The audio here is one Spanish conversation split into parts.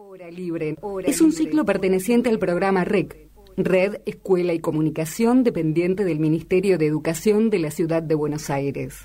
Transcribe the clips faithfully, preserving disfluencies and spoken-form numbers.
Hora Libre es un ciclo perteneciente al programa R E C, Red, Escuela y Comunicación, dependiente del Ministerio de Educación de la Ciudad de Buenos Aires.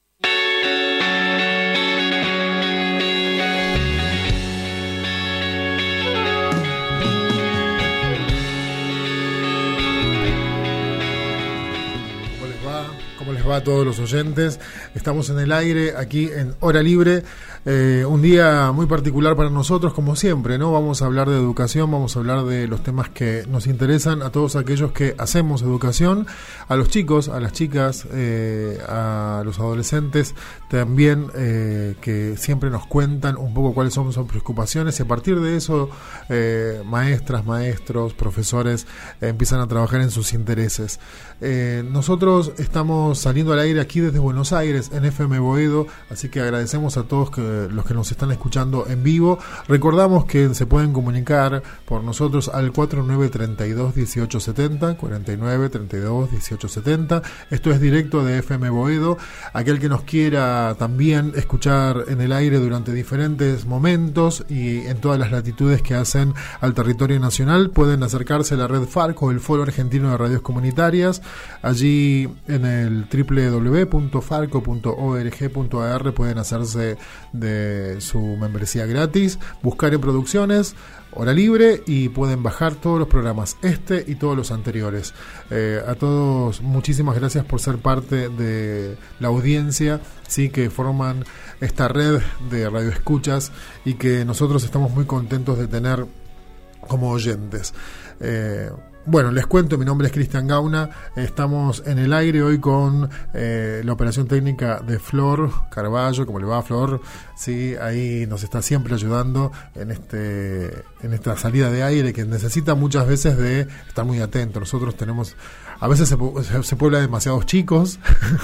¿Cómo les va a todos los oyentes? Estamos en el aire, aquí en Hora Libre, eh, un día muy particular para nosotros, como siempre, ¿no? Vamos a hablar de educación, vamos a hablar de los temas que nos interesan a todos aquellos que hacemos educación, a los chicos, a las chicas, eh, a los adolescentes también, eh, que siempre nos cuentan un poco cuáles son sus preocupaciones, y a partir de eso, eh, maestras, maestros, profesores, eh, empiezan a trabajar en sus intereses. Eh, nosotros estamos saliendo al aire aquí desde Buenos Aires en F M Boedo, así que agradecemos a todos que, los que nos están escuchando en vivo. Recordamos que se pueden comunicar por nosotros al cuarenta y nueve, treinta y dos, dieciocho setenta, cuarenta y nueve, treinta y dos, dieciocho setenta. Esto es directo de F M Boedo. Aquel que nos quiera también escuchar en el aire durante diferentes momentos y en todas las latitudes que hacen al territorio nacional, pueden acercarse a la red Farco, el Foro Argentino de Radios Comunitarias. Allí en el doble u doble u doble u punto farco punto org punto a r pueden hacerse de su membresía gratis, buscar en producciones, Hora Libre, y pueden bajar todos los programas, este y todos los anteriores. Eh, a todos, muchísimas gracias por ser parte de la audiencia, sí, que forman esta red de radioescuchas y que nosotros estamos muy contentos de tener como oyentes. Eh, Bueno, les cuento, mi nombre es Cristian Gauna, estamos en el aire hoy con eh, la operación técnica de Flor Carballo. ¿Cómo le va, Flor? Sí, ahí nos está siempre ayudando en este en esta salida de aire que necesita muchas veces de estar muy atento. Nosotros tenemos, a veces se, se puebla demasiados chicos,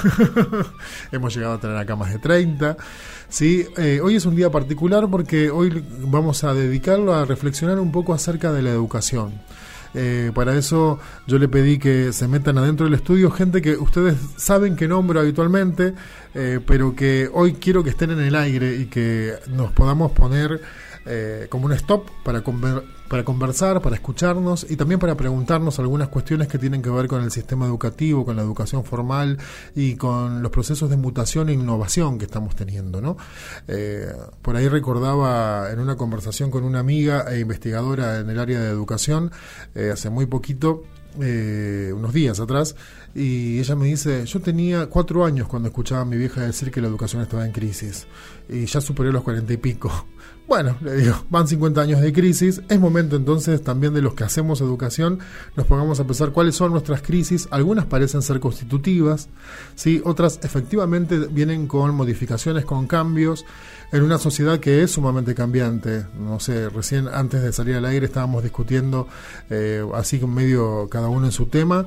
hemos llegado a tener acá más de treinta. Sí, eh, hoy es un día particular porque hoy vamos a dedicarlo a reflexionar un poco acerca de la educación. Eh, para eso yo le pedí que se metan adentro del estudio gente que ustedes saben que nombro habitualmente, eh, pero que hoy quiero que estén en el aire y que nos podamos poner eh, como un stop para, conver- para conversar, para escucharnos y también para preguntarnos algunas cuestiones que tienen que ver con el sistema educativo, con la educación formal y con los procesos de mutación e innovación que estamos teniendo, ¿no? Eh, por ahí recordaba en una conversación con una amiga e investigadora en el área de educación, eh, hace muy poquito, eh, unos días atrás, y ella me dice: yo tenía cuatro años cuando escuchaba a mi vieja decir que la educación estaba en crisis y ya superé los cuarenta y pico. Bueno, le digo, van cincuenta años de crisis, es momento entonces también de los que hacemos educación nos pongamos a pensar cuáles son nuestras crisis. Algunas parecen ser constitutivas, ¿sí? Otras efectivamente vienen con modificaciones, con cambios en una sociedad que es sumamente cambiante. No sé, recién antes de salir al aire estábamos discutiendo eh, así con medio cada uno en su tema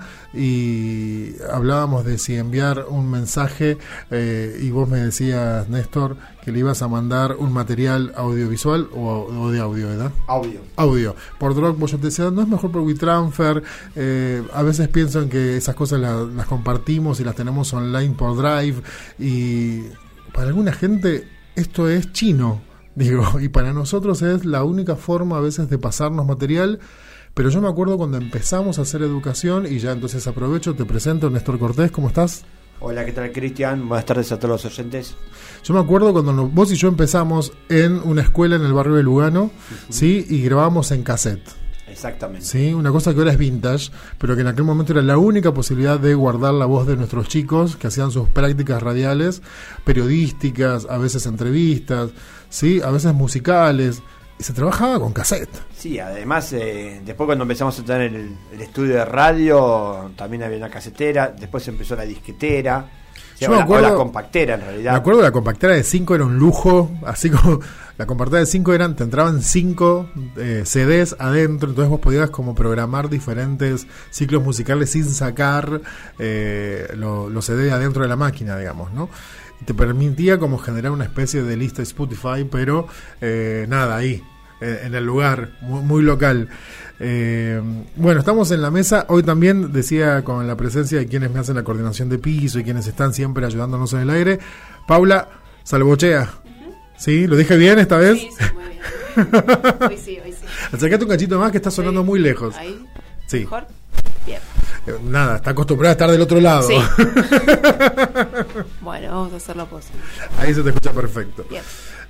y hablábamos de si enviar un mensaje eh, y vos me decías, Néstor, que le ibas a mandar un material audiovisual o, o de audio, ¿verdad? Audio. Audio. Por Dropbox. Yo te decía, no es mejor por WeTransfer. Eh, a veces pienso en que esas cosas la, las compartimos y las tenemos online por Drive, y para alguna gente esto es chino, digo, y para nosotros es la única forma a veces de pasarnos material. Pero yo me acuerdo cuando empezamos a hacer educación, y ya entonces aprovecho, te presento, Néstor Cortés, ¿cómo estás? Hola, ¿qué tal, Cristian? Buenas tardes a todos los oyentes. Yo me acuerdo cuando nos, vos y yo empezamos en una escuela en el barrio de Lugano, uh-huh. ¿sí? Y grabábamos en cassette. Exactamente. Sí, una cosa que ahora es vintage, pero que en aquel momento era la única posibilidad de guardar la voz de nuestros chicos que hacían sus prácticas radiales, periodísticas, a veces entrevistas, sí, a veces musicales, y se trabajaba con cassette. Sí, además, eh, después cuando empezamos a tener el, el estudio de radio, también había una casetera, después empezó la disquetera. Sí, Yo me acuerdo, o la compactera, en realidad. Me acuerdo que la compactera de cinco era un lujo, así como la compactera de cinco eran, te entraban cinco eh, C Ds adentro, entonces vos podías como programar diferentes ciclos musicales sin sacar eh, los lo C D adentro de la máquina, digamos, ¿no? Y te permitía como generar una especie de lista Spotify, pero eh, nada, ahí, eh, en el lugar, muy, muy local. Eh, bueno, estamos en la mesa hoy también, decía, con la presencia de quienes me hacen la coordinación de piso y quienes están siempre ayudándonos en el aire. Paula Salvochea, uh-huh. ¿Sí? ¿Lo dije bien esta vez? Sí, sí, muy bien. Hoy sí, hoy sí. Acercate un cachito más que está sonando Sí. muy lejos. Ahí. Sí. Mejor. Bien. Eh, Nada, está acostumbrada a estar del otro lado. Sí. Bueno, vamos a hacer lo posible. Ahí se te escucha perfecto. Bien.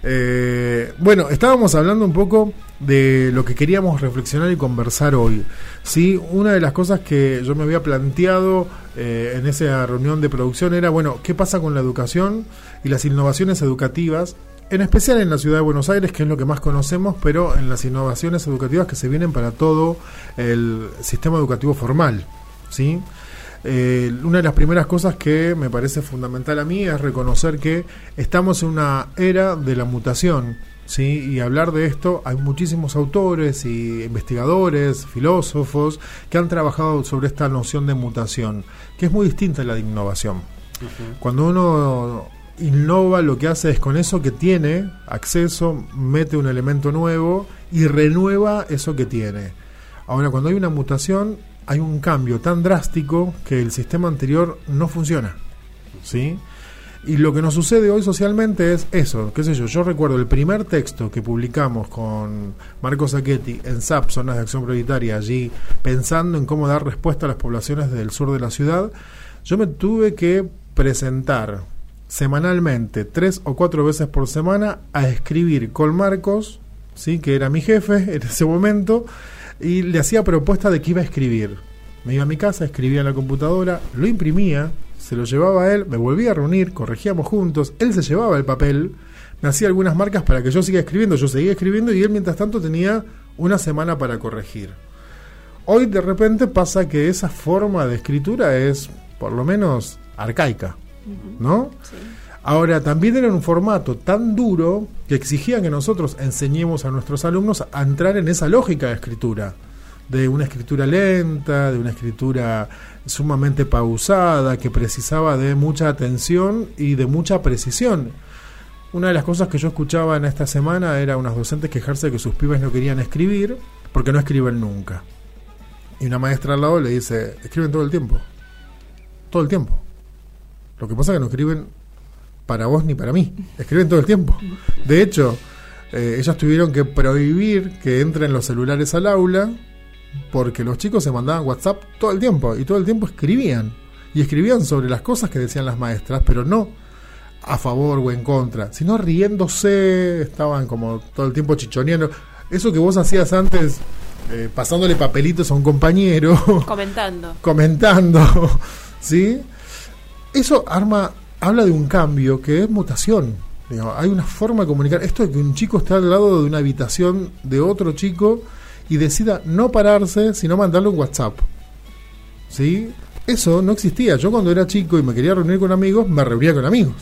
Eh, bueno, estábamos hablando un poco de lo que queríamos reflexionar y conversar hoy. ¿Sí? Una de las cosas que yo me había planteado eh, en esa reunión de producción era, bueno, ¿qué pasa con la educación y las innovaciones educativas? En especial en la ciudad de Buenos Aires, que es lo que más conocemos, pero en las innovaciones educativas que se vienen para todo el sistema educativo formal, ¿sí? Eh, una de las primeras cosas que me parece fundamental a mí es reconocer que estamos en una era de la mutación, ¿sí? Y hablar de esto, hay muchísimos autores y investigadores, filósofos que han trabajado sobre esta noción de mutación, que es muy distinta a la de innovación. Uh-huh. Cuando uno innova, lo que hace es con eso que tiene acceso, mete un elemento nuevo y renueva eso que tiene. Ahora, cuando hay una mutación, hay un cambio tan drástico que el sistema anterior no funciona, ¿sí? Y lo que nos sucede hoy socialmente es eso, qué sé yo, yo recuerdo el primer texto que publicamos con Marco Sacchetti en S A P, Zonas de Acción Prioritaria, allí pensando en cómo dar respuesta a las poblaciones del sur de la ciudad, yo me tuve que presentar semanalmente, tres o cuatro veces por semana, a escribir con Marcos, ¿sí? Que era mi jefe en ese momento, y le hacía propuesta de que iba a escribir. Me iba a mi casa, escribía en la computadora, lo imprimía, se lo llevaba a él, me volvía a reunir, corregíamos juntos, él se llevaba el papel, me hacía algunas marcas para que yo siga escribiendo, yo seguía escribiendo y él mientras tanto tenía una semana para corregir. Hoy de repente pasa que esa forma de escritura es, por lo menos, arcaica, ¿no? Sí. Ahora, también era un formato tan duro que exigía que nosotros enseñemos a nuestros alumnos a entrar en esa lógica de escritura, de una escritura lenta, de una escritura sumamente pausada, que precisaba de mucha atención y de mucha precisión. Una de las cosas que yo escuchaba en esta semana era unos docentes quejarse de que sus pibes no querían escribir porque no escriben nunca. Y una maestra al lado le dice, escriben todo el tiempo. Todo el tiempo. Lo que pasa es que no escriben para vos ni para mí, escriben todo el tiempo. De hecho, eh, ellos tuvieron que prohibir que entren los celulares al aula porque los chicos se mandaban WhatsApp todo el tiempo y todo el tiempo escribían y escribían sobre las cosas que decían las maestras, pero no a favor o en contra, sino riéndose, estaban como todo el tiempo chichoneando. Eso que vos hacías antes, eh, pasándole papelitos a un compañero, comentando comentando, ¿sí? Eso arma habla de un cambio que es mutación. Digo, hay una forma de comunicar. Esto de que un chico esté al lado de una habitación de otro chico y decida no pararse, sino mandarle un WhatsApp, ¿sí? Eso no existía. Yo cuando era chico y me quería reunir con amigos, me reunía con amigos.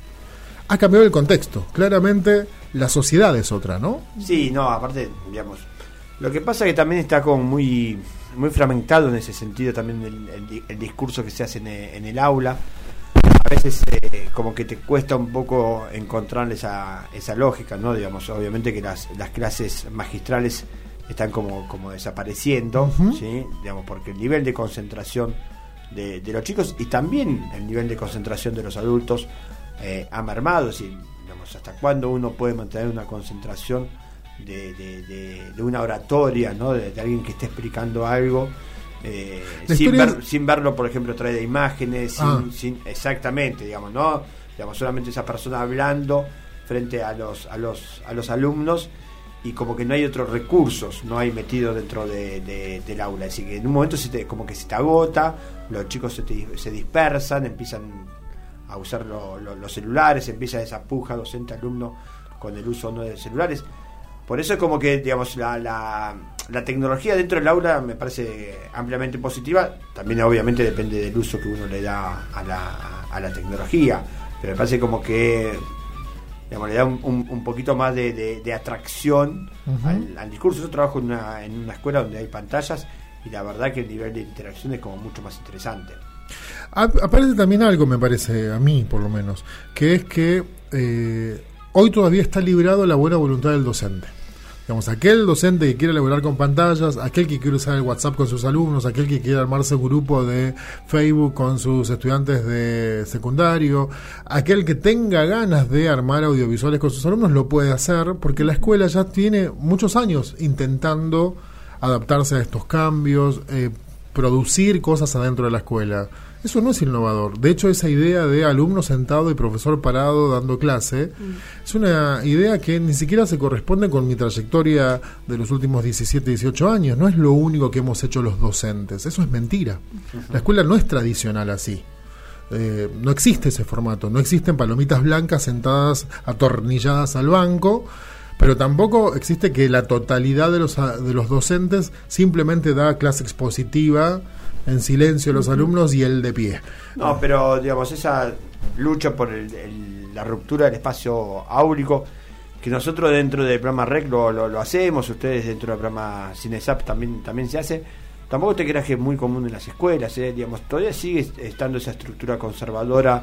Ha cambiado el contexto. Claramente la sociedad es otra, ¿no? Sí, no, aparte, digamos, lo que pasa es que también está como muy, muy fragmentado en ese sentido también el, el, el discurso que se hace en el, en el aula. A veces eh, como que te cuesta un poco encontrar esa, esa lógica, ¿no? Digamos, obviamente que las, las clases magistrales están como, como desapareciendo, uh-huh. ¿Sí? Digamos, porque el nivel de concentración de, de los chicos y también el nivel de concentración de los adultos eh, ha mermado. Es decir, digamos, hasta cuándo uno puede mantener una concentración de, de, de, de una oratoria, ¿no? De, de alguien que esté explicando algo. Eh, sin, ver, sin verlo, por ejemplo, trae de imágenes, sin, ah. sin, exactamente, digamos, ¿no? Digamos, solamente esa persona hablando frente a los, a los, a los alumnos y como que no hay otros recursos, no hay metido dentro de, de, del aula. Así que en un momento se te, como que se te agota, los chicos se, te, se dispersan, empiezan a usar lo, lo, los celulares, empieza esa puja docente-alumno con el uso no de celulares. Por eso es como que, digamos, la, la, la tecnología dentro del aula me parece ampliamente positiva. También obviamente depende del uso que uno le da a la, a la tecnología. Pero me parece como que, digamos, le da un, un, un poquito más de, de, de atracción uh-huh. al, al discurso. Yo trabajo en una, en una escuela donde hay pantallas y la verdad que el nivel de interacción es como mucho más interesante. Aparece también algo, me parece, a mí por lo menos, que es que... Eh, hoy todavía está librado la buena voluntad del docente. Digamos, aquel docente que quiere elaborar con pantallas, aquel que quiere usar el WhatsApp con sus alumnos, aquel que quiere armarse un grupo de Facebook con sus estudiantes de secundario, aquel que tenga ganas de armar audiovisuales con sus alumnos, lo puede hacer, porque la escuela ya tiene muchos años intentando adaptarse a estos cambios, eh, producir cosas adentro de la escuela. Eso no es innovador. De hecho, esa idea de alumno sentado y profesor parado dando clase mm. es una idea que ni siquiera se corresponde con mi trayectoria de los últimos diecisiete, dieciocho años. No es lo único que hemos hecho los docentes. Eso es mentira. Uh-huh. La escuela no es tradicional así. Eh, no existe ese formato. No existen palomitas blancas sentadas atornilladas al banco, pero tampoco existe que la totalidad de los, de los docentes simplemente da clase expositiva en silencio los alumnos y él de pie. No, pero digamos, esa lucha por el, el, la ruptura del espacio áurico, que nosotros dentro del programa R E C lo, lo, lo hacemos, ustedes dentro del programa Cinesap también, también se hace, tampoco te creas que es muy común en las escuelas, ¿eh? Digamos, todavía sigue estando esa estructura conservadora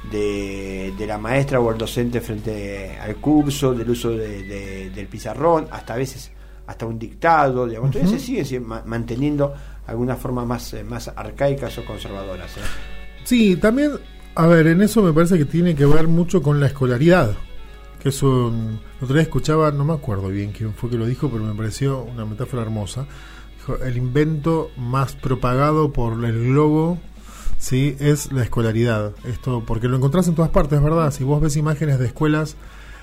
de, de la maestra o el docente frente al curso, del uso de, de, del pizarrón, hasta a veces hasta un dictado, digamos, todavía uh-huh. se sigue, sigue manteniendo algunas formas más, eh, más arcaicas o conservadoras, ¿eh? Sí, también, a ver, en eso me parece que tiene que ver mucho con la escolaridad, que es un... Otra vez escuchaba, no me acuerdo bien quién fue que lo dijo, pero me pareció una metáfora hermosa. Dijo, el invento más propagado por el globo, sí, es la escolaridad. Esto, porque lo encontrás en todas partes, ¿verdad? Si vos ves imágenes de escuelas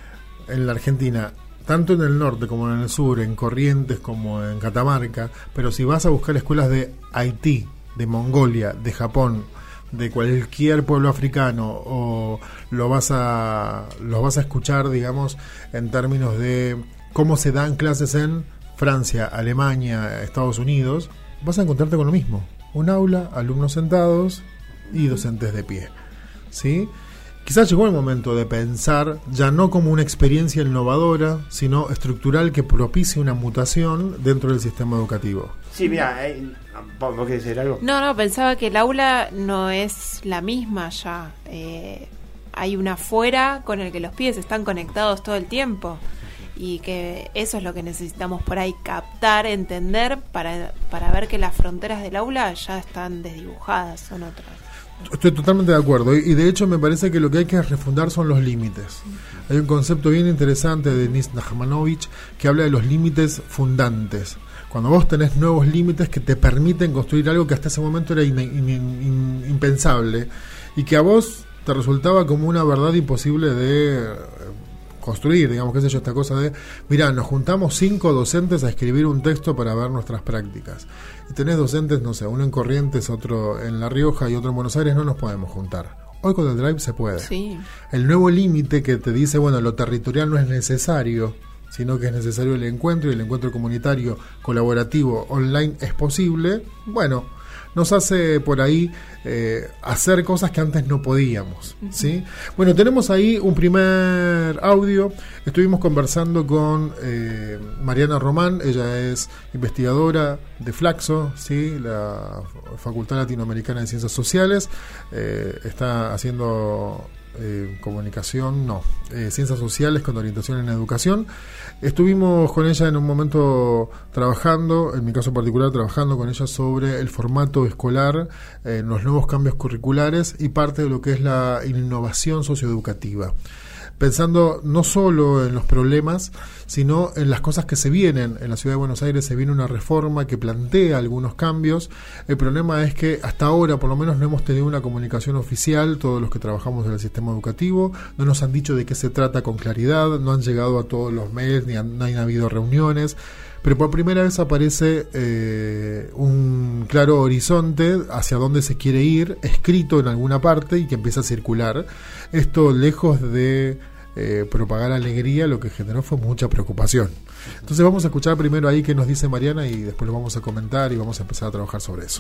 en la Argentina, tanto en el norte como en el sur, en Corrientes como en Catamarca, pero si vas a buscar escuelas de Haití, de Mongolia, de Japón, de cualquier pueblo africano, o lo vas a lo vas a escuchar, digamos, en términos de cómo se dan clases en Francia, Alemania, Estados Unidos, vas a encontrarte con lo mismo: un aula, alumnos sentados y docentes de pie, ¿sí? Quizás llegó el momento de pensar ya no como una experiencia innovadora, sino estructural que propicie una mutación dentro del sistema educativo. Sí, mira, eh, ¿vos querés decir algo? No, no, pensaba que el aula no es la misma ya. Eh, hay una afuera con el que los pibes están conectados todo el tiempo. Y que eso es lo que necesitamos por ahí captar, entender, para, para ver que las fronteras del aula ya están desdibujadas, son otras. Estoy totalmente de acuerdo, y de hecho me parece que lo que hay que refundar son los límites. Hay un concepto bien interesante de Denis Nachmanovich que habla de los límites fundantes. Cuando vos tenés nuevos límites que te permiten construir algo que hasta ese momento era in, in, in, impensable y que a vos te resultaba como una verdad imposible de construir, digamos, qué sé yo, esta cosa de, mirá, nos juntamos cinco docentes a escribir un texto para ver nuestras prácticas. Y tenés docentes, no sé, uno en Corrientes, otro en La Rioja y otro en Buenos Aires, no nos podemos juntar. Hoy con el Drive se puede. Sí. El nuevo límite que te dice, bueno, lo territorial no es necesario, sino que es necesario el encuentro, y el encuentro comunitario, colaborativo, online es posible, bueno, nos hace por ahí eh, hacer cosas que antes no podíamos, ¿sí? Bueno, tenemos ahí un primer audio. Estuvimos conversando con eh, Mariana Román. Ella es investigadora de Flaxo, ¿sí? La Facultad Latinoamericana de Ciencias Sociales. Eh, está haciendo eh, comunicación, no, eh, ciencias sociales con orientación en educación. Estuvimos con ella en un momento trabajando, en mi caso particular, trabajando con ella sobre el formato escolar, eh, los nuevos cambios curriculares y parte de lo que es la innovación socioeducativa. Pensando no solo en los problemas, sino en las cosas que se vienen. En la Ciudad de Buenos Aires se viene una reforma que plantea algunos cambios. El problema es que hasta ahora, por lo menos, no hemos tenido una comunicación oficial, todos los que trabajamos en el sistema educativo. No nos han dicho de qué se trata con claridad, no han llegado a todos los mails, ni han, no han habido reuniones. Pero por primera vez aparece eh, un claro horizonte hacia dónde se quiere ir, escrito en alguna parte y que empieza a circular. Esto, lejos de eh, propagar alegría, lo que generó fue mucha preocupación. Entonces vamos a escuchar primero ahí qué nos dice Mariana y después lo vamos a comentar y vamos a empezar a trabajar sobre eso.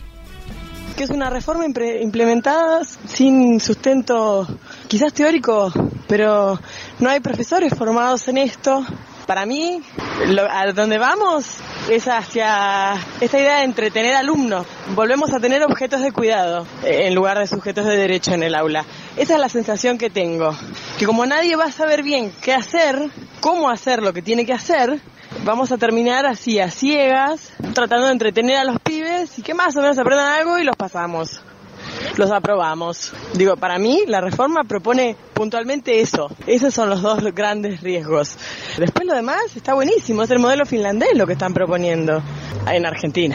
Que es una reforma impre- implementada sin sustento quizás teórico, pero no hay profesores formados en esto. Para mí, lo, a donde vamos es hacia esta idea de entretener alumnos. Volvemos a tener objetos de cuidado eh, en lugar de sujetos de derecho en el aula. Esa es la sensación que tengo. Que como nadie va a saber bien qué hacer, cómo hacer lo que tiene que hacer, vamos a terminar así, a ciegas, tratando de entretener a los pibes y que más o menos aprendan algo y los pasamos. Los aprobamos. Digo, para mí la reforma propone puntualmente eso. Esos son los dos grandes riesgos. Después lo demás está buenísimo, es el modelo finlandés lo que están proponiendo en Argentina.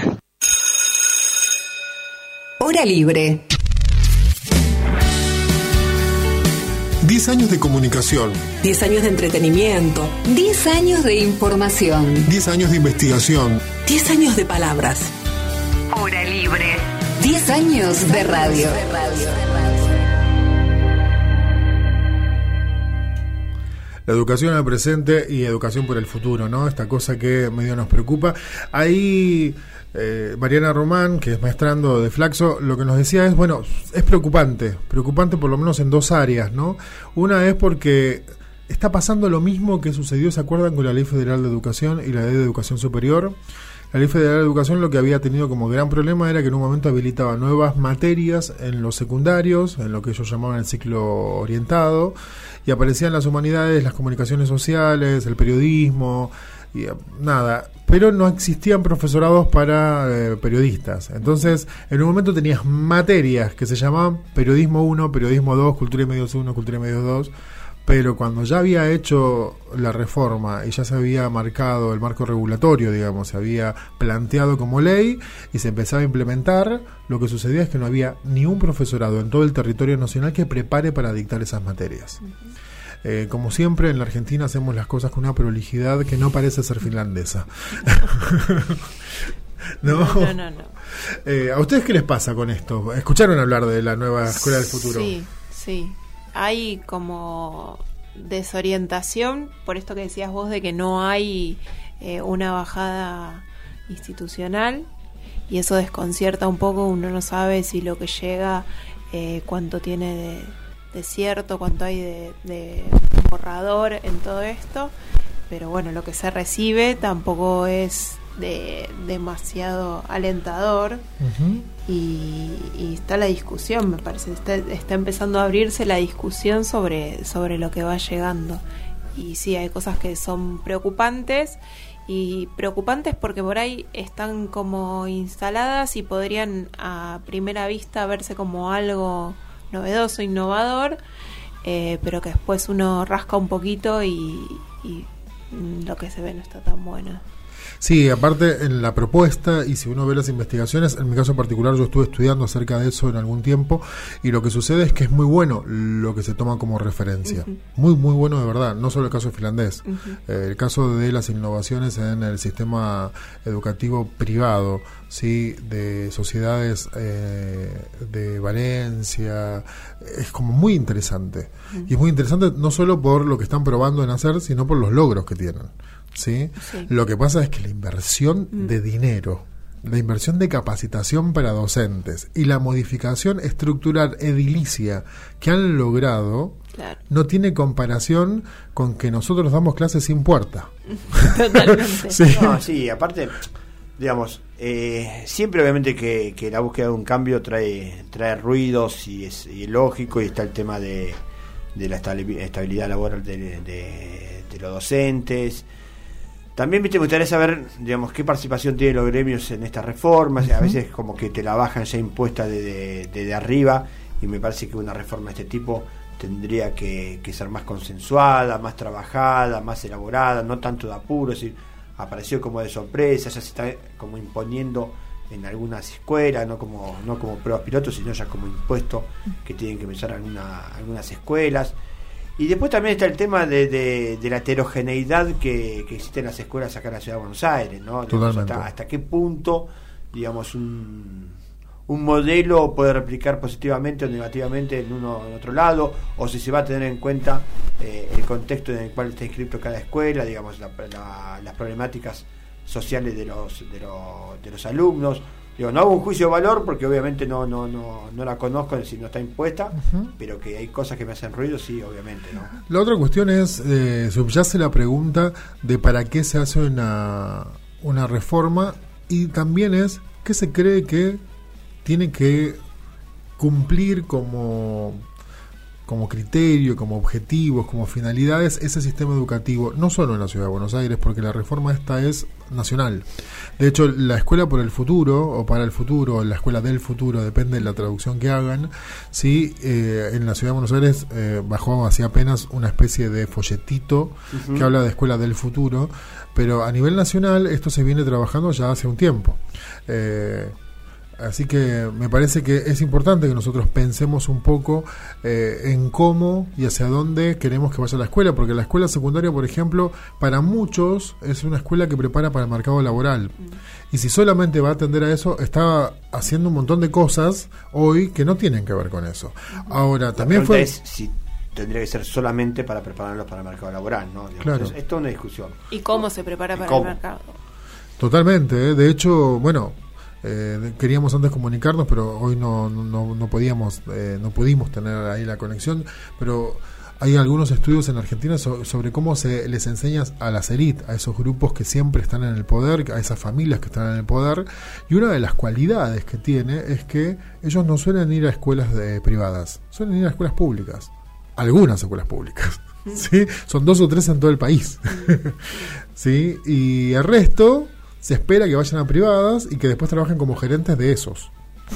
Hora libre. diez años de comunicación. diez años de entretenimiento. diez años de información. diez años de investigación. diez años de palabras. Hora libre. diez años de radio. La educación al presente y educación por el futuro, ¿no? Esta cosa que medio nos preocupa. Ahí eh, Mariana Román, que es maestrando de Flaxo, lo que nos decía es, bueno, es preocupante, preocupante por lo menos en dos áreas, ¿no? Una es porque está pasando lo mismo que sucedió, ¿se acuerdan? Con la Ley Federal de Educación y la Ley de Educación Superior. La Ley Federal de Educación lo que había tenido como gran problema era que en un momento habilitaba nuevas materias en los secundarios, en lo que ellos llamaban el ciclo orientado, y aparecían las humanidades, las comunicaciones sociales, el periodismo, y nada, pero no existían profesorados para eh, periodistas. Entonces, en un momento tenías materias que se llamaban periodismo uno, periodismo dos, cultura y medios uno, cultura y medios dos, pero cuando ya había hecho la reforma y ya se había marcado el marco regulatorio, digamos, se había planteado como ley y se empezaba a implementar, lo que sucedía es que no había ni un profesorado en todo el territorio nacional que prepare para dictar esas materias. Uh-huh. Eh, como siempre, en la Argentina hacemos las cosas con una prolijidad que no parece ser finlandesa. ¿No? No, no, no. no. Eh, ¿A ustedes qué les pasa con esto? ¿Escucharon hablar de la nueva Escuela del Futuro? Sí, sí. Hay como desorientación, por esto que decías vos, de que no hay eh, una bajada institucional, y eso desconcierta un poco. Uno no sabe si lo que llega, eh, cuánto tiene de, de cierto, cuánto hay de, de borrador en todo esto, pero bueno, lo que se recibe tampoco es de demasiado alentador. Uh-huh. y, y está la discusión, me parece, está, está empezando a abrirse la discusión sobre, sobre lo que va llegando, y sí, hay cosas que son preocupantes, y preocupantes porque por ahí están como instaladas y podrían a primera vista verse como algo novedoso, innovador, eh, pero que después uno rasca un poquito y, y lo que se ve no está tan bueno. Sí, aparte en la propuesta, y si uno ve las investigaciones, en mi caso particular yo estuve estudiando acerca de eso en algún tiempo, y lo que sucede es que es muy bueno lo que se toma como referencia. Uh-huh. Muy, muy bueno de verdad, no solo el caso finlandés, uh-huh. eh, el caso de las innovaciones en el sistema educativo privado, sí, de sociedades eh, de Valencia, es como muy interesante. Uh-huh. Y es muy interesante no solo por lo que están probando en hacer, sino por los logros que tienen. ¿Sí? Sí. Lo que pasa es que la inversión mm. de dinero, la inversión de capacitación para docentes y la modificación estructural edilicia que han logrado, claro, no tiene comparación con que nosotros damos clases sin puerta. Totalmente. Sí. No, sí, aparte, digamos, eh, siempre obviamente que, que la búsqueda de un cambio trae trae ruidos, y es, y es lógico, y está el tema de, de la estabilidad laboral de, de, de los docentes. También, viste, me gustaría saber, digamos, qué participación tienen los gremios en estas reformas. Uh-huh. A veces como que te la bajan ya impuesta de, de, de, de arriba, y me parece que una reforma de este tipo tendría que, que ser más consensuada, más trabajada, más elaborada, no tanto de apuro. Es decir, apareció como de sorpresa, ya se está como imponiendo en algunas escuelas, no como no como pruebas pilotos, sino ya como impuesto que tienen que empezar alguna, algunas escuelas. Y después también está el tema de, de, de la heterogeneidad que, que existe en las escuelas acá en la Ciudad de Buenos Aires, ¿no? Digamos, hasta, hasta qué punto, digamos, un, un modelo puede replicar positivamente o negativamente en uno o en otro lado, o si se va a tener en cuenta eh, el contexto en el cual está inscrito cada escuela, digamos, la, la, las problemáticas sociales de los, de los, de los alumnos. Digo, no hago un juicio de valor porque obviamente no no no no la conozco, si no está impuesta, uh-huh, pero que hay cosas que me hacen ruido, sí, obviamente, ¿no? La otra cuestión es, eh, subyace la pregunta de para qué se hace una, una reforma, y también es qué se cree que tiene que cumplir como como criterio, como objetivos, como finalidades ese sistema educativo, no solo en la Ciudad de Buenos Aires, porque la reforma esta es nacional. De hecho, la Escuela por el Futuro, o para el futuro, o la Escuela del Futuro, depende de la traducción que hagan, sí, eh, en la Ciudad de Buenos Aires eh, bajó hace apenas una especie de folletito uh-huh. que habla de Escuela del Futuro, pero a nivel nacional esto se viene trabajando ya hace un tiempo. Eh, Así que me parece que es importante que nosotros pensemos un poco eh, en cómo y hacia dónde queremos que vaya la escuela, porque la escuela secundaria, por ejemplo, para muchos es una escuela que prepara para el mercado laboral. Mm. Y si solamente va a atender a eso, está haciendo un montón de cosas hoy que no tienen que ver con eso. Mm. Ahora, también fue... Es si tendría que ser solamente para prepararlos para el mercado laboral, ¿no? Digamos, claro. es, esto es una discusión. ¿Y cómo se prepara para ¿Cómo? el mercado? Totalmente, ¿eh? De hecho, bueno... Eh, queríamos antes comunicarnos, pero hoy no no, no podíamos eh, no pudimos tener ahí la conexión, pero hay algunos estudios en Argentina so, sobre cómo se les enseña a las élites, a esos grupos que siempre están en el poder, a esas familias que están en el poder, y una de las cualidades que tiene es que ellos no suelen ir a escuelas de, privadas, suelen ir a escuelas públicas, algunas escuelas públicas. ¿Sí? Son dos o tres en todo el país. ¿Sí? Y el resto se espera que vayan a privadas y que después trabajen como gerentes de esos.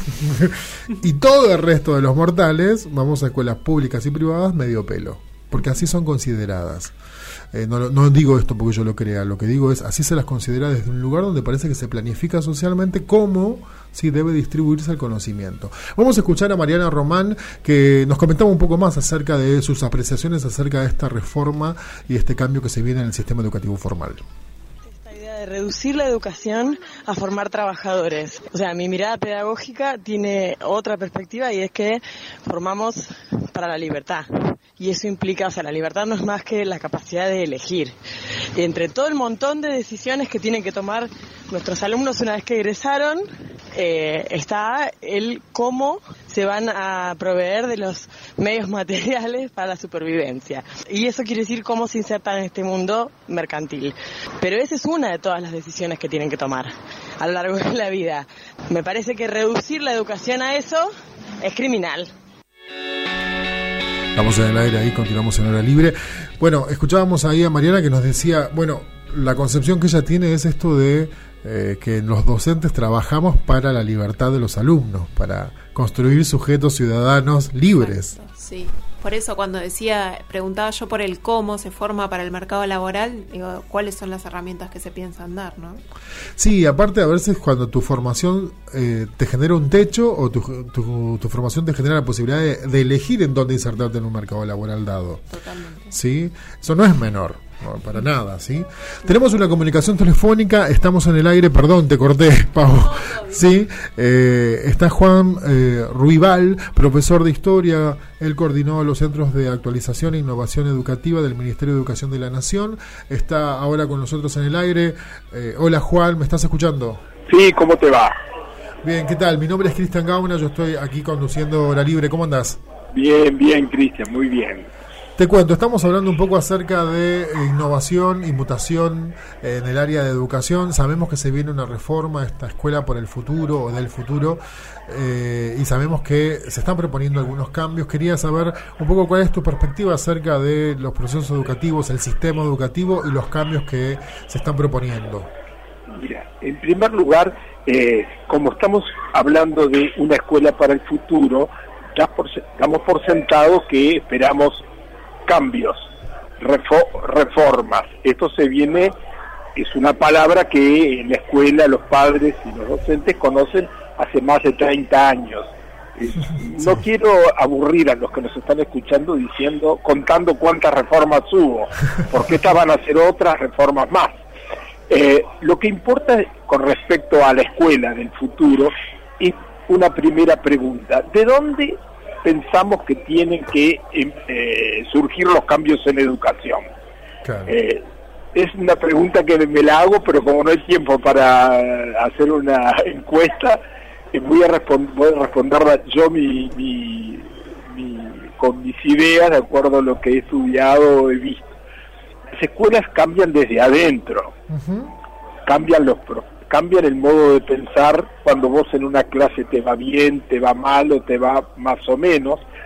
Y todo el resto de los mortales vamos a escuelas públicas y privadas medio pelo, porque así son consideradas. Eh, no, no digo esto porque yo lo crea, lo que digo es así se las considera desde un lugar donde parece que se planifica socialmente cómo sí debe distribuirse el conocimiento. Vamos a escuchar a Mariana Román, que nos comentaba un poco más acerca de sus apreciaciones acerca de esta reforma y este cambio que se viene en el sistema educativo formal. De reducir la educación a formar trabajadores. O sea, mi mirada pedagógica tiene otra perspectiva y es que formamos para la libertad. Y eso implica, o sea, la libertad no es más que la capacidad de elegir. Y entre todo el montón de decisiones que tienen que tomar nuestros alumnos una vez que egresaron, eh, está el cómo se van a proveer de los medios materiales para la supervivencia. Y eso quiere decir cómo se insertan en este mundo mercantil. Pero esa es una de todas las decisiones que tienen que tomar a lo largo de la vida. Me parece que reducir la educación a eso es criminal. Estamos en el aire ahí, continuamos en Hora Libre. Bueno, escuchábamos ahí a Mariana que nos decía, bueno, la concepción que ella tiene es esto de eh, que los docentes trabajamos para la libertad de los alumnos, para construir sujetos ciudadanos libres. Exacto, sí. Por eso cuando decía, preguntaba yo por el cómo se forma para el mercado laboral, digo, ¿cuáles son las herramientas que se piensan dar, no? Sí, aparte a veces cuando tu formación eh, te genera un techo o tu, tu, tu formación te genera la posibilidad de, de elegir en dónde insertarte en un mercado laboral dado. Totalmente. ¿Sí? Eso no es menor. No, para nada, ¿sí? Tenemos una comunicación telefónica, estamos en el aire, perdón, te corté, Pau. Sí, eh, está Juan eh, Ruibal, profesor de Historia, él coordinó los Centros de Actualización e Innovación Educativa del Ministerio de Educación de la Nación, está ahora con nosotros en el aire. Eh, hola Juan, ¿me estás escuchando? Sí, ¿cómo te va? Bien, ¿qué tal? Mi nombre es Cristian Gauna, yo estoy aquí conduciendo Hora Libre, ¿cómo andás? Bien, bien, Cristian, muy bien. Te cuento, estamos hablando un poco acerca de innovación y mutación en el área de educación. Sabemos que se viene una reforma, esta Escuela por el Futuro o del Futuro, eh, y sabemos que se están proponiendo algunos cambios. Quería saber un poco cuál es tu perspectiva acerca de los procesos educativos, el sistema educativo y los cambios que se están proponiendo. Mira, en primer lugar, eh, como estamos hablando de una escuela para el futuro, ya por, damos por sentado que esperamos cambios, refo- reformas. Esto se viene, es una palabra que en la escuela los padres y los docentes conocen hace más de treinta años. Eh, no sí. quiero aburrir a los que nos están escuchando diciendo, contando cuántas reformas hubo, porque estas van a ser otras reformas más. Eh, lo que importa con respecto a la escuela del futuro es una primera pregunta: ¿de dónde pensamos que tienen que eh, surgir los cambios en educación? Claro. Eh, es una pregunta que me la hago, pero como no hay tiempo para hacer una encuesta, eh, voy, a respond- voy a responderla yo mi, mi, mi, con mis ideas, de acuerdo a lo que he estudiado o he visto. Las escuelas cambian desde adentro, uh-huh. cambian los profesores, cambian el modo de pensar. Cuando vos en una clase te va bien, te va mal o te va más o menos,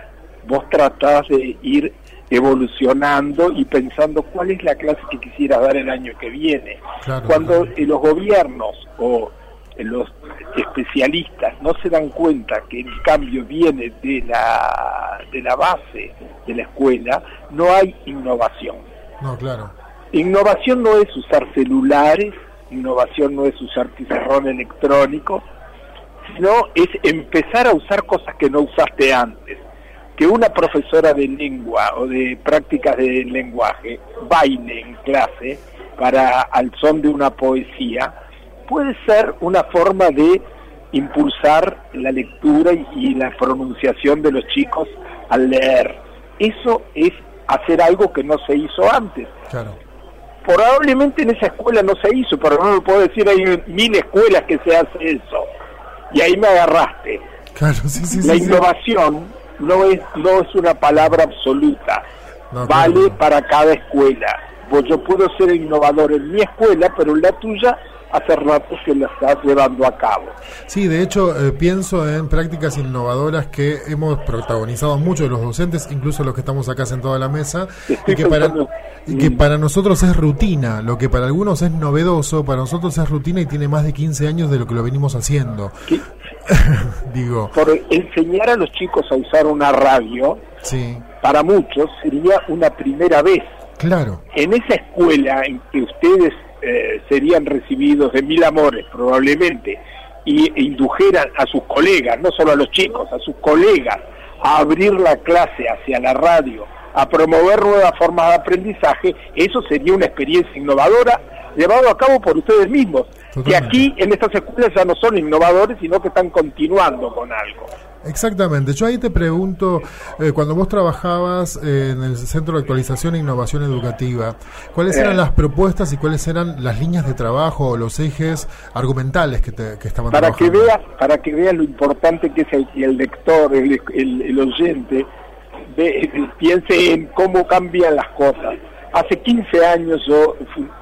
vos tratás de ir evolucionando y pensando cuál es la clase que quisieras dar el año que viene. Claro, Cuando claro. eh, los gobiernos o eh, los especialistas no se dan cuenta que el cambio viene de la, de la base de la escuela, no hay innovación. No, claro. Innovación no es usar celulares, innovación no es usar pizarrón electrónico, sino es empezar a usar cosas que no usaste antes. Que una profesora de lengua o de prácticas de lenguaje baile en clase para al son de una poesía puede ser una forma de impulsar la lectura y, y la pronunciación de los chicos al leer. Eso es hacer algo que no se hizo antes. Claro. Probablemente en esa escuela no se hizo, pero no lo puedo decir, hay mil escuelas que se hace eso. Y ahí me agarraste. Claro, sí, sí, La sí, innovación sí. no es no es una palabra absoluta. No, vale claro. para cada escuela. Pues yo puedo ser innovador en mi escuela, pero en la tuya hace rato que la estás llevando a cabo. Sí, de hecho, eh, pienso en prácticas innovadoras que hemos protagonizado muchos de los docentes, incluso los que estamos acá sentados a la mesa, Estoy y que, para, pensando, y que mm. para nosotros es rutina. Lo que para algunos es novedoso, para nosotros es rutina y tiene más de quince años de lo que lo venimos haciendo. ¿Qué? Digo, Por enseñar a los chicos a usar una radio, sí, para muchos sería una primera vez. claro. En esa escuela en que ustedes eh, serían recibidos de mil amores probablemente y e indujeran a sus colegas, no solo a los chicos, a sus colegas, a abrir la clase hacia la radio, a promover nuevas formas de aprendizaje, eso sería una experiencia innovadora llevado a cabo por ustedes mismos. Totalmente. Que aquí en estas escuelas ya no son innovadores, sino que están continuando con algo. Exactamente. Yo ahí te pregunto, eh, cuando vos trabajabas eh, en el Centro de Actualización e Innovación Educativa, ¿cuáles eran Eh. las propuestas y cuáles eran las líneas de trabajo o los ejes argumentales que, te, que estaban Para que trabajando? veas, para que veas lo importante que es el, el lector, el, el, el oyente, ve, piense en cómo cambian las cosas. Hace quince años yo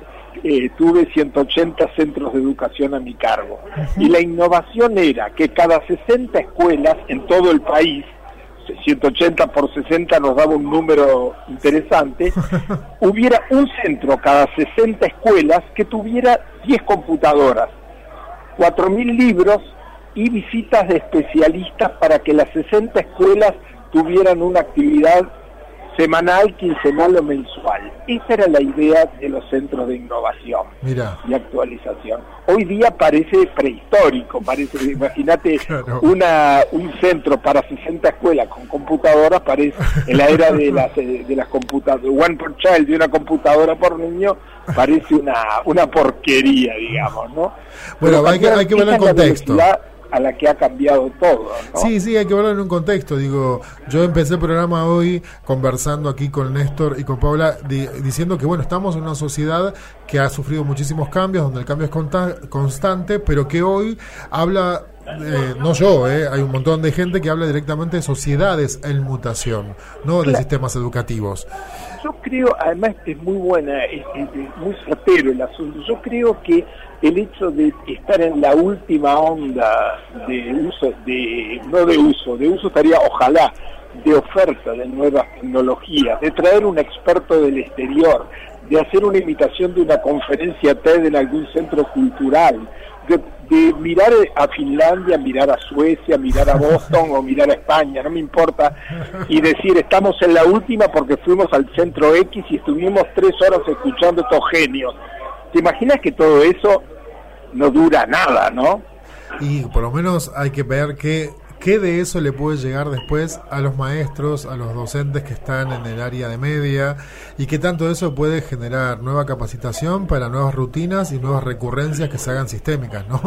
eh, tuve ciento ochenta centros de educación a mi cargo, y la innovación era que cada sesenta escuelas en todo el país, ciento ochenta por sesenta nos daba un número interesante, hubiera un centro cada sesenta escuelas que tuviera diez computadoras, cuatro mil libros y visitas de especialistas para que las sesenta escuelas tuvieran una actividad semanal, quincenal o mensual. Esa era la idea de los centros de innovación Mirá. y actualización. Hoy día parece prehistórico, parece, imagínate Claro. una un centro para sesenta escuelas con computadoras, parece en la era de las de las computadoras, one per child, de una computadora por niño, parece una una porquería, digamos, ¿no? Bueno, Pero hay que- hay que verlo en esa es la contexto. velocidad a la que ha cambiado todo, ¿no? Sí, sí, hay que verlo en un contexto. Digo, yo empecé el programa hoy conversando aquí con Néstor y con Paula, di- diciendo que, bueno, estamos en una sociedad que ha sufrido muchísimos cambios, donde el cambio es consta- constante, pero que hoy habla, eh, no yo, eh, hay un montón de gente que habla directamente de sociedades en mutación, no de Claro. sistemas educativos. Yo creo, además es muy buena, es, es- es muy certero el asunto. Yo creo que el hecho de estar en la última onda de uso, de no de uso, de uso estaría ojalá, de oferta de nuevas tecnologías, de traer un experto del exterior, de hacer una imitación de una conferencia TED en algún centro cultural, de, de mirar a Finlandia, mirar a Suecia, mirar a Boston o mirar a España, no me importa, y decir estamos en la última porque fuimos al centro X y estuvimos tres horas escuchando estos genios. ¿Te imaginas que todo eso no dura nada, no? Y por lo menos hay que ver qué, qué de eso le puede llegar después a los maestros, a los docentes que están en el área de media, y qué tanto eso puede generar nueva capacitación para nuevas rutinas y nuevas recurrencias que se hagan sistémicas, ¿no?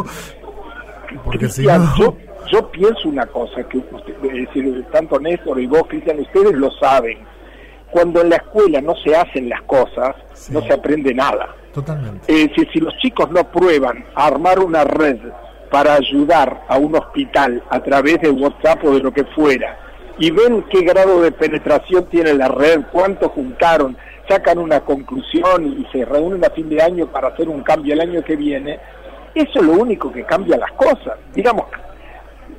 Porque si Cristian, no... yo, yo pienso una cosa, que usted, es decir, tanto Néstor y vos, Cristian, ustedes lo saben. Cuando en la escuela no se hacen las cosas, Sí. no se aprende nada. Totalmente. Es decir, si los chicos no prueban a armar una red para ayudar a un hospital a través de WhatsApp o de lo que fuera, y ven qué grado de penetración tiene la red, cuánto juntaron, sacan una conclusión y se reúnen a fin de año para hacer un cambio el año que viene, eso es lo único que cambia las cosas. Digamos,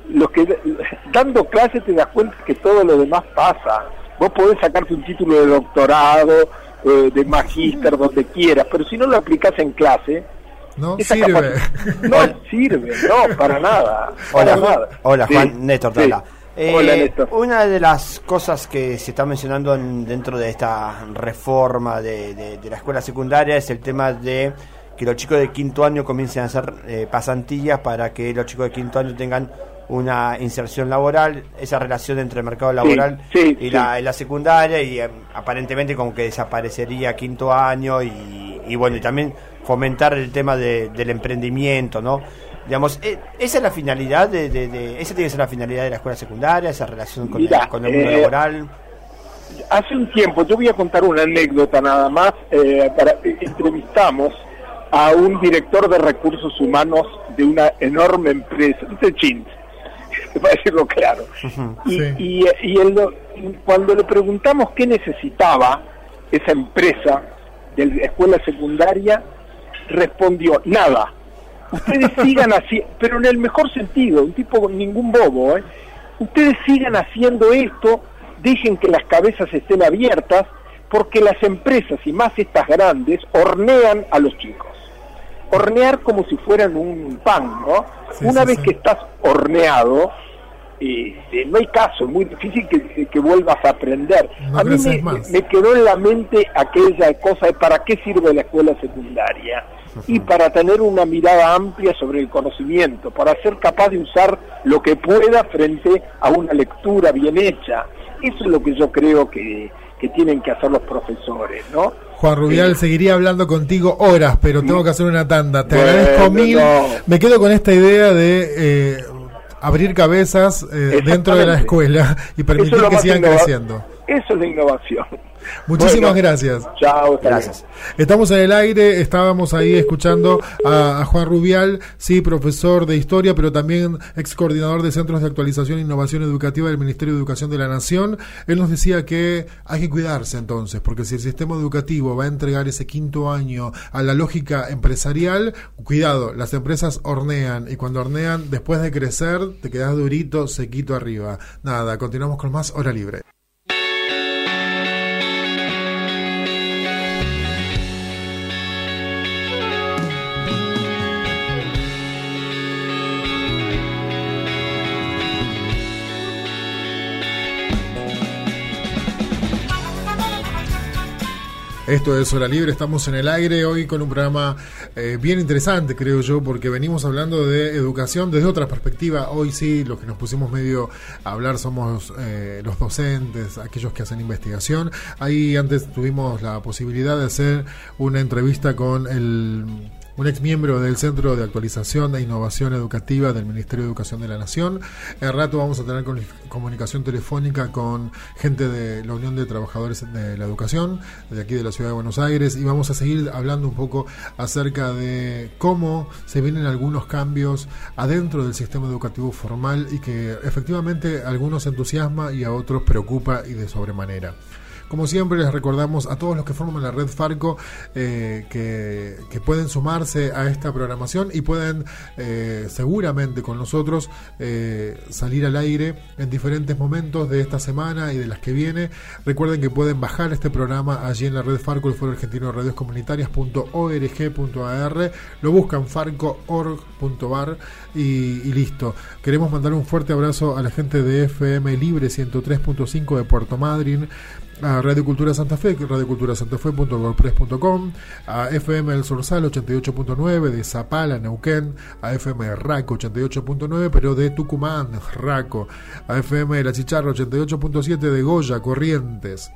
los que dando clases te das cuenta que todo lo demás pasa. Vos podés sacarte un título de doctorado, eh, de magíster, donde quieras, pero si no lo aplicás en clase, no esa sirve. Capac- no sirve, no, para nada. Para Hola, nada. hola Juan, Sí, Néstor, te sí. habla. Eh, Hola, Néstor. Una de las cosas que se está mencionando en- dentro de esta reforma de, de- de la escuela secundaria es el tema de que los chicos de quinto año comiencen a hacer eh, pasantías para que los chicos de quinto año tengan una inserción laboral, esa relación entre el mercado laboral Sí, sí, y, sí. La, y la secundaria, y eh, aparentemente como que desaparecería quinto año, y, y bueno, y también fomentar el tema de, del emprendimiento, ¿no? Digamos, eh, esa es la finalidad de, de, de esa tiene que ser la finalidad de la escuela secundaria, esa relación con, Mirá, el, con el mundo eh, laboral. Hace un tiempo, yo voy a contar una anécdota nada más, eh, para, eh, entrevistamos a un director de recursos humanos de una enorme empresa, de Chint, para decirlo claro. Y, Sí. y, y él, lo- cuando le preguntamos qué necesitaba esa empresa de la escuela secundaria, respondió, nada. Ustedes sigan así, pero en el mejor sentido, un tipo ningún bobo, ¿eh? Ustedes sigan haciendo esto, dejen que las cabezas estén abiertas, porque las empresas, y más estas grandes, hornean a los chicos. Hornear como si fueran un pan, ¿no? Sí, Una sí, vez sí. que estás horneado, eh, no hay caso, es muy difícil que, que vuelvas a aprender. No A mí creces me, más. me quedó en la mente aquella cosa de para qué sirve la escuela secundaria, y para tener una mirada amplia sobre el conocimiento, para ser capaz de usar lo que pueda frente a una lectura bien hecha. Eso es lo que yo creo que, que tienen que hacer los profesores, ¿no? Juan Rubial, Eh, seguiría hablando contigo horas, pero tengo que hacer una tanda. Te Bueno, agradezco mil. no. Me quedo con esta idea de eh, abrir cabezas eh, dentro de la Exactamente. escuela y permitir Eso es lo que más sigan innova- creciendo. Eso es la innovación. Muchísimas Bueno, gracias. Chao, hasta Gracias. luego. Estamos en el aire, estábamos ahí escuchando a, a Juan Rubial, sí, profesor de historia, pero también ex coordinador de Centros de Actualización e Innovación Educativa del Ministerio de Educación de la Nación. Él nos decía que hay que cuidarse entonces, porque si el sistema educativo va a entregar ese quinto año a la lógica empresarial, cuidado, las empresas hornean, y cuando hornean, después de crecer, te quedas durito, sequito arriba. Nada, continuamos con más Hora Libre. Esto es Hora Libre, estamos en el aire hoy con un programa eh, bien interesante, creo yo, porque venimos hablando de educación desde otra perspectiva. Hoy sí, los que nos pusimos medio a hablar somos eh, los docentes, aquellos que hacen investigación. Ahí antes tuvimos la posibilidad de hacer una entrevista con el... un ex miembro del Centro de Actualización e Innovación Educativa del Ministerio de Educación de la Nación. En rato vamos a tener con, comunicación telefónica con gente de la Unión de Trabajadores de la Educación, de aquí de la Ciudad de Buenos Aires, y vamos a seguir hablando un poco acerca de cómo se vienen algunos cambios adentro del sistema educativo formal y que efectivamente a algunos entusiasma y a otros preocupa y de sobremanera. Como siempre, les recordamos a todos los que forman la red Farco eh, que, que pueden sumarse a esta programación y pueden eh, seguramente con nosotros eh, salir al aire en diferentes momentos de esta semana y de las que viene. Recuerden que pueden bajar este programa allí en la red Farco, el Foro Argentino de Radios Comunitarias punto org punto a r. Lo buscan farco punto org punto a r y, y listo. Queremos mandar un fuerte abrazo a la gente de F M Libre ciento tres punto cinco de Puerto Madryn, a Radio Cultura Santa Fe, radio cultura santa fe punto wordpress punto com, a F M El Sorsal ochenta y ocho punto nueve de Zapala, Neuquén, a F M Raco ochenta y ocho punto nueve, pero de Tucumán, Raco, a F M La Chicharra ochenta y ocho punto siete de Goya, Corrientes,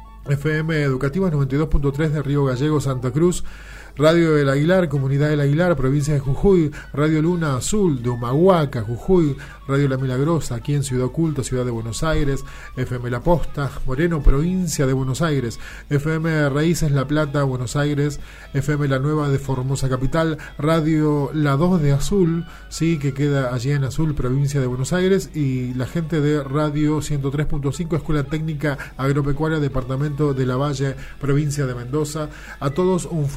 F M Educativas noventa y dos punto tres de Río Gallego, Santa Cruz, Radio del Aguilar, Comunidad del Aguilar, provincia de Jujuy, Radio Luna Azul de Humahuaca, Jujuy, Radio La Milagrosa, aquí en Ciudad Oculta, Ciudad de Buenos Aires, F M La Posta, Moreno, provincia de Buenos Aires, F M Raíces La Plata, Buenos Aires, F M La Nueva de Formosa Capital, Radio La dos de Azul, sí, que queda allí en Azul, provincia de Buenos Aires, y la gente de Radio ciento tres punto cinco, Escuela Técnica Agropecuaria, departamento de La Valle, provincia de Mendoza. A todos un fuerte abrazo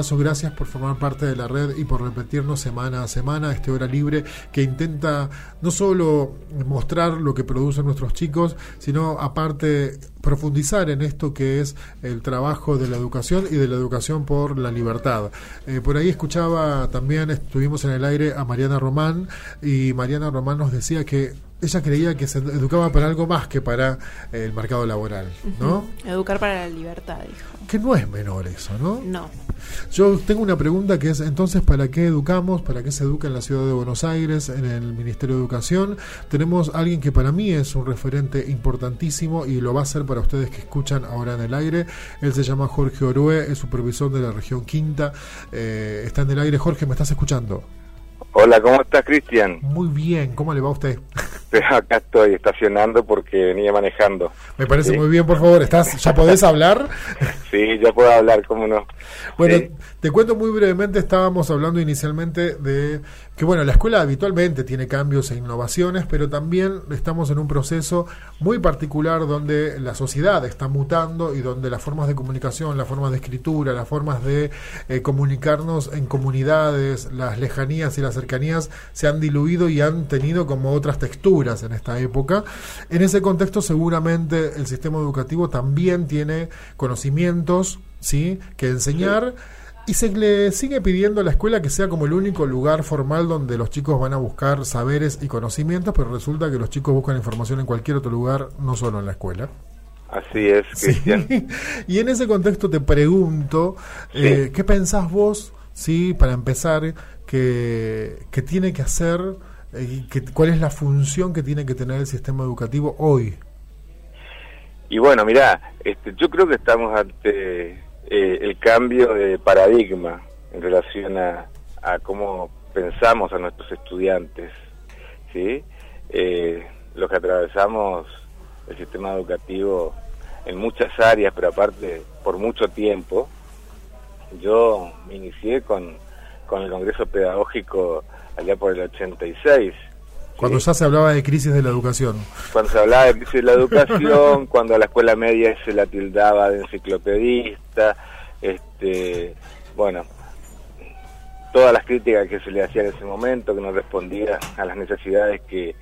abrazo, gracias por formar parte de la red y por repetirnos semana a semana este Hora Libre que intenta no solo mostrar lo que producen nuestros chicos, sino aparte profundizar en esto que es el trabajo de la educación y de la educación por la libertad. Eh, por ahí escuchaba también, estuvimos en el aire a Mariana Román, y Mariana Román nos decía que ella creía que se educaba para algo más que para eh, el mercado laboral, ¿no? Uh-huh. Educar para la libertad, dijo. Que no es menor eso, ¿no? No. Yo tengo una pregunta que es, entonces, ¿para qué educamos? ¿Para qué se educa en la ciudad de Buenos Aires, en el Ministerio de Educación? Tenemos a alguien que para mí es un referente importantísimo y lo va a ser para ustedes que escuchan ahora en el aire. Él se llama Jorge Orue, es supervisor de la región Quinta. Eh, está en el aire. Jorge, ¿me estás escuchando? Hola, ¿cómo estás, Cristian? Muy bien, ¿cómo le va a usted? Acá estoy estacionando porque venía manejando. Me parece ¿Sí? muy bien, por favor. ¿Estás, ¿Ya podés hablar? Sí, ya puedo hablar, cómo no. Bueno, sí. Te cuento muy brevemente, estábamos hablando inicialmente de que, bueno, la escuela habitualmente tiene cambios e innovaciones, pero también estamos en un proceso muy particular donde la sociedad está mutando y donde las formas de comunicación, las formas de escritura, las formas de eh, comunicarnos en comunidades, las lejanías y las cercanías se han diluido y han tenido como otras texturas en esta época. En ese contexto, seguramente el sistema educativo también tiene conocimientos, ¿sí?, que enseñar. Sí. Y se le sigue pidiendo a la escuela que sea como el único lugar formal donde los chicos van a buscar saberes y conocimientos, pero resulta que los chicos buscan información en cualquier otro lugar, no solo en la escuela. Así es, Cristian. Sí. Y en ese contexto te pregunto, sí. eh, ¿qué pensás vos, sí, para empezar, que, que tiene que hacer, eh, que, cuál es la función que tiene que tener el sistema educativo hoy? Y bueno, mirá, este, yo creo que estamos ante... Eh, el cambio de paradigma en relación a, a cómo pensamos a nuestros estudiantes, ¿sí? Eh, los que atravesamos el sistema educativo en muchas áreas, pero aparte por mucho tiempo. Yo me inicié con, con el Congreso Pedagógico allá por el ochenta y seis. Cuando ¿sí? ya se hablaba de crisis de la educación. Cuando se hablaba de crisis de la educación, cuando a la escuela media se la tildaba de enciclopedista, este, bueno, todas las críticas que se le hacían en ese momento, que no respondía a las necesidades que,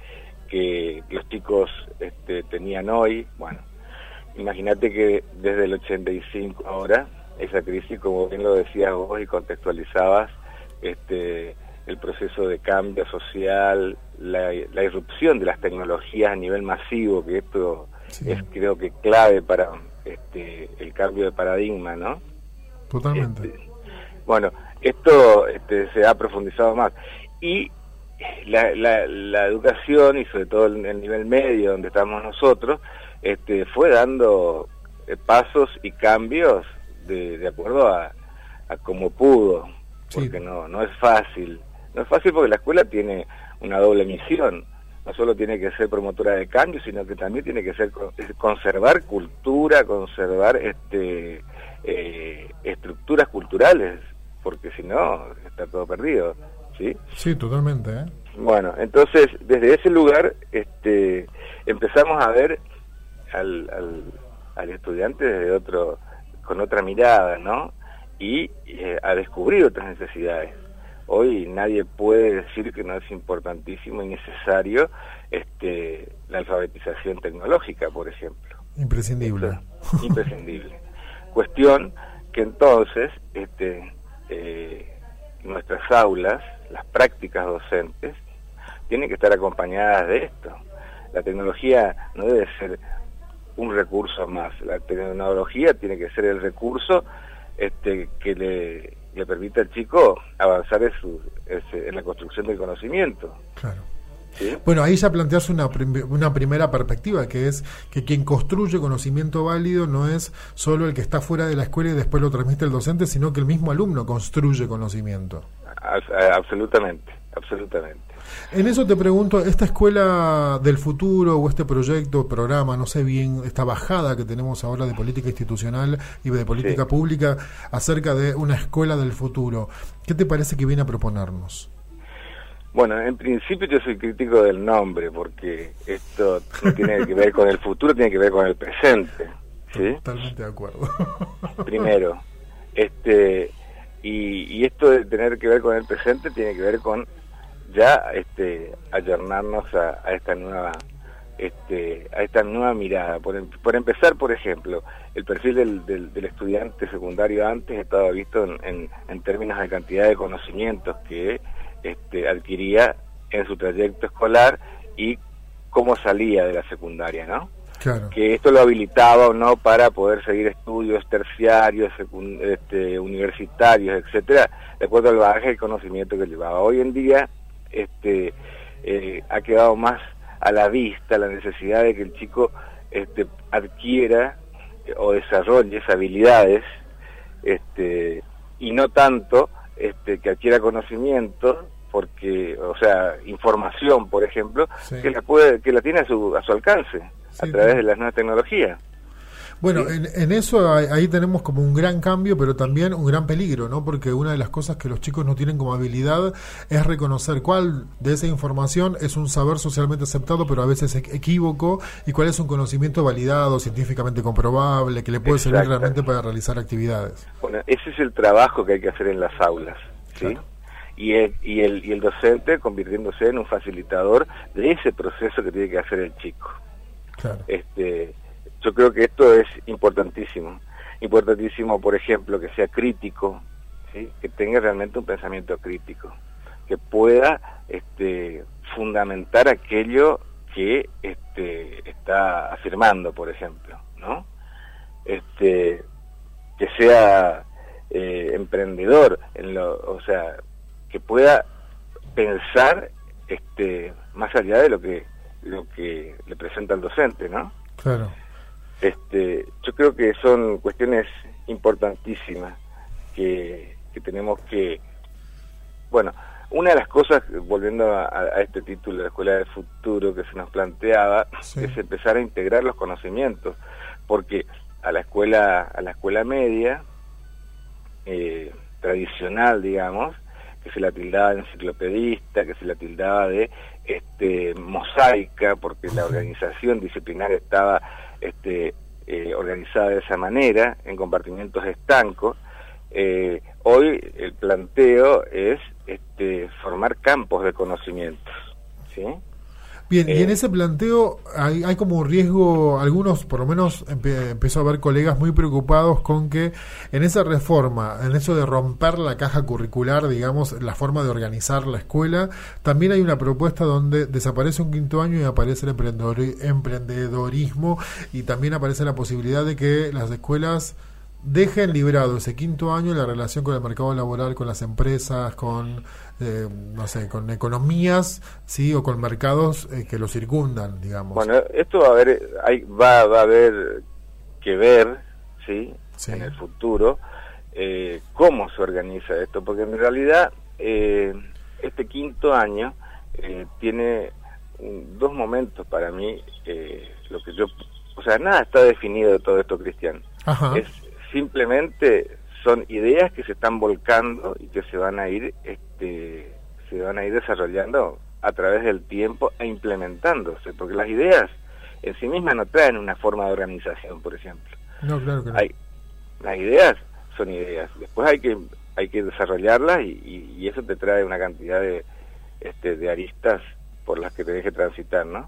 que los chicos este, tenían hoy. Bueno, imagínate que desde el ochenta y cinco ahora, esa crisis, como bien lo decías vos y contextualizabas, este... el proceso de cambio social, la, la irrupción de las tecnologías a nivel masivo, que esto sí. es creo que clave para este el cambio de paradigma, ¿no? Totalmente. Este, bueno, esto este, se ha profundizado más. Y la, la, la educación, y sobre todo el, el nivel medio donde estamos nosotros, este fue dando eh, pasos y cambios de, de acuerdo a, a cómo pudo, porque sí. no, no es fácil. No es fácil porque la escuela tiene una doble misión. No solo tiene que ser promotora de cambio, sino que también tiene que ser conservar cultura, conservar este eh, estructuras culturales, porque si no, está todo perdido, ¿sí? Sí, totalmente, ¿eh? Bueno, entonces, desde ese lugar este empezamos a ver al, al, al estudiante desde otro, con otra mirada, ¿no? Y eh, a descubrir otras necesidades. Hoy nadie puede decir que no es importantísimo y necesario este, la alfabetización tecnológica, por ejemplo. Imprescindible. Esto, imprescindible. Cuestión que entonces este, eh, nuestras aulas, las prácticas docentes, tienen que estar acompañadas de esto. La tecnología no debe ser un recurso más. La tecnología tiene que ser el recurso este, que le... le permite al chico avanzar en, su, en la construcción del conocimiento. Claro. ¿Sí? Bueno, ahí ya planteas una, prim- una primera perspectiva, que es que quien construye conocimiento válido no es solo el que está fuera de la escuela y después lo transmite el docente, sino que el mismo alumno construye conocimiento. A- absolutamente, absolutamente. En eso te pregunto, esta escuela del futuro o este proyecto, programa, no sé bien, esta bajada que tenemos ahora de política institucional y de política sí. pública acerca de una escuela del futuro, ¿qué te parece que viene a proponernos? Bueno, en principio yo soy crítico del nombre, porque esto no tiene que ver con el futuro, tiene que ver con el presente, ¿sí? Totalmente de acuerdo. Primero, este y, y esto de tener que ver con el presente tiene que ver con ya este ayornarnos a, a esta nueva este a esta nueva mirada. Por, por empezar, por ejemplo, el perfil del, del, del estudiante secundario antes estaba visto en, en, en términos de cantidad de conocimientos que este, adquiría en su trayecto escolar y cómo salía de la secundaria, ¿no? Claro. Que esto lo habilitaba o no para poder seguir estudios terciarios, este, universitarios, etcétera, de acuerdo al bagaje de conocimiento que llevaba. Hoy en día este, eh, ha quedado más a la vista la necesidad de que el chico este, adquiera eh, o desarrolle esas habilidades, este, y no tanto este, que adquiera conocimiento, porque, o sea, información, por ejemplo, sí. que la puede, que la tiene a su a su alcance, sí, a través de las nuevas tecnologías. Bueno, ¿sí? en, en eso ahí tenemos como un gran cambio, pero también un gran peligro, ¿no? Porque una de las cosas que los chicos no tienen como habilidad es reconocer cuál de esa información es un saber socialmente aceptado, pero a veces equívoco, y cuál es un conocimiento validado, científicamente comprobable, que le puede Exacto. servir realmente para realizar actividades. Bueno, ese es el trabajo que hay que hacer en las aulas, ¿sí? Claro. Y el, y, el, y el docente convirtiéndose en un facilitador de ese proceso que tiene que hacer el chico. Claro. Este, yo creo que esto es importantísimo. Importantísimo, por ejemplo, que sea crítico, ¿sí? Que tenga realmente un pensamiento crítico, que pueda este, fundamentar aquello que este, está afirmando, por ejemplo, ¿no? Este, que sea eh, emprendedor, en lo, o sea, que pueda pensar este más allá de lo que lo que le presenta el docente, ¿no? Claro. Este, yo creo que son cuestiones importantísimas que, que tenemos que, bueno, una de las cosas, volviendo a, a este título de la Escuela del Futuro que se nos planteaba, sí. es empezar a integrar los conocimientos, porque a la escuela a la escuela media eh, tradicional, digamos, que se la tildaba de enciclopedista, que se la tildaba de este mosaica, porque la organización disciplinaria estaba este, eh, organizada de esa manera, en compartimientos estancos. Eh, hoy el planteo es este, formar campos de conocimientos, ¿sí? Bien, eh, y en ese planteo hay, hay como un riesgo, algunos, por lo menos empe, empezó a haber colegas muy preocupados con que en esa reforma, en eso de romper la caja curricular, digamos, la forma de organizar la escuela, también hay una propuesta donde desaparece un quinto año y aparece el emprendedor, emprendedorismo, y también aparece la posibilidad de que las escuelas dejen librado ese quinto año la relación con el mercado laboral, con las empresas, con eh, no sé, con economías, sí, o con mercados eh, que lo circundan, digamos. Bueno, esto va a haber, hay, va, va a haber que ver, sí, sí. en el futuro, eh, cómo se organiza esto, porque en realidad eh, este quinto año eh, tiene un, dos momentos para mí, eh, lo que yo, o sea, nada está definido de todo esto, Cristian. Ajá. Es simplemente son ideas que se están volcando y que se van a ir este se van a ir desarrollando a través del tiempo e implementándose, porque las ideas en sí mismas no traen una forma de organización, por ejemplo. No, claro que no. Hay, las ideas son ideas, después hay que hay que desarrollarlas y, y, y eso te trae una cantidad de este de aristas por las que te deje transitar, ¿no?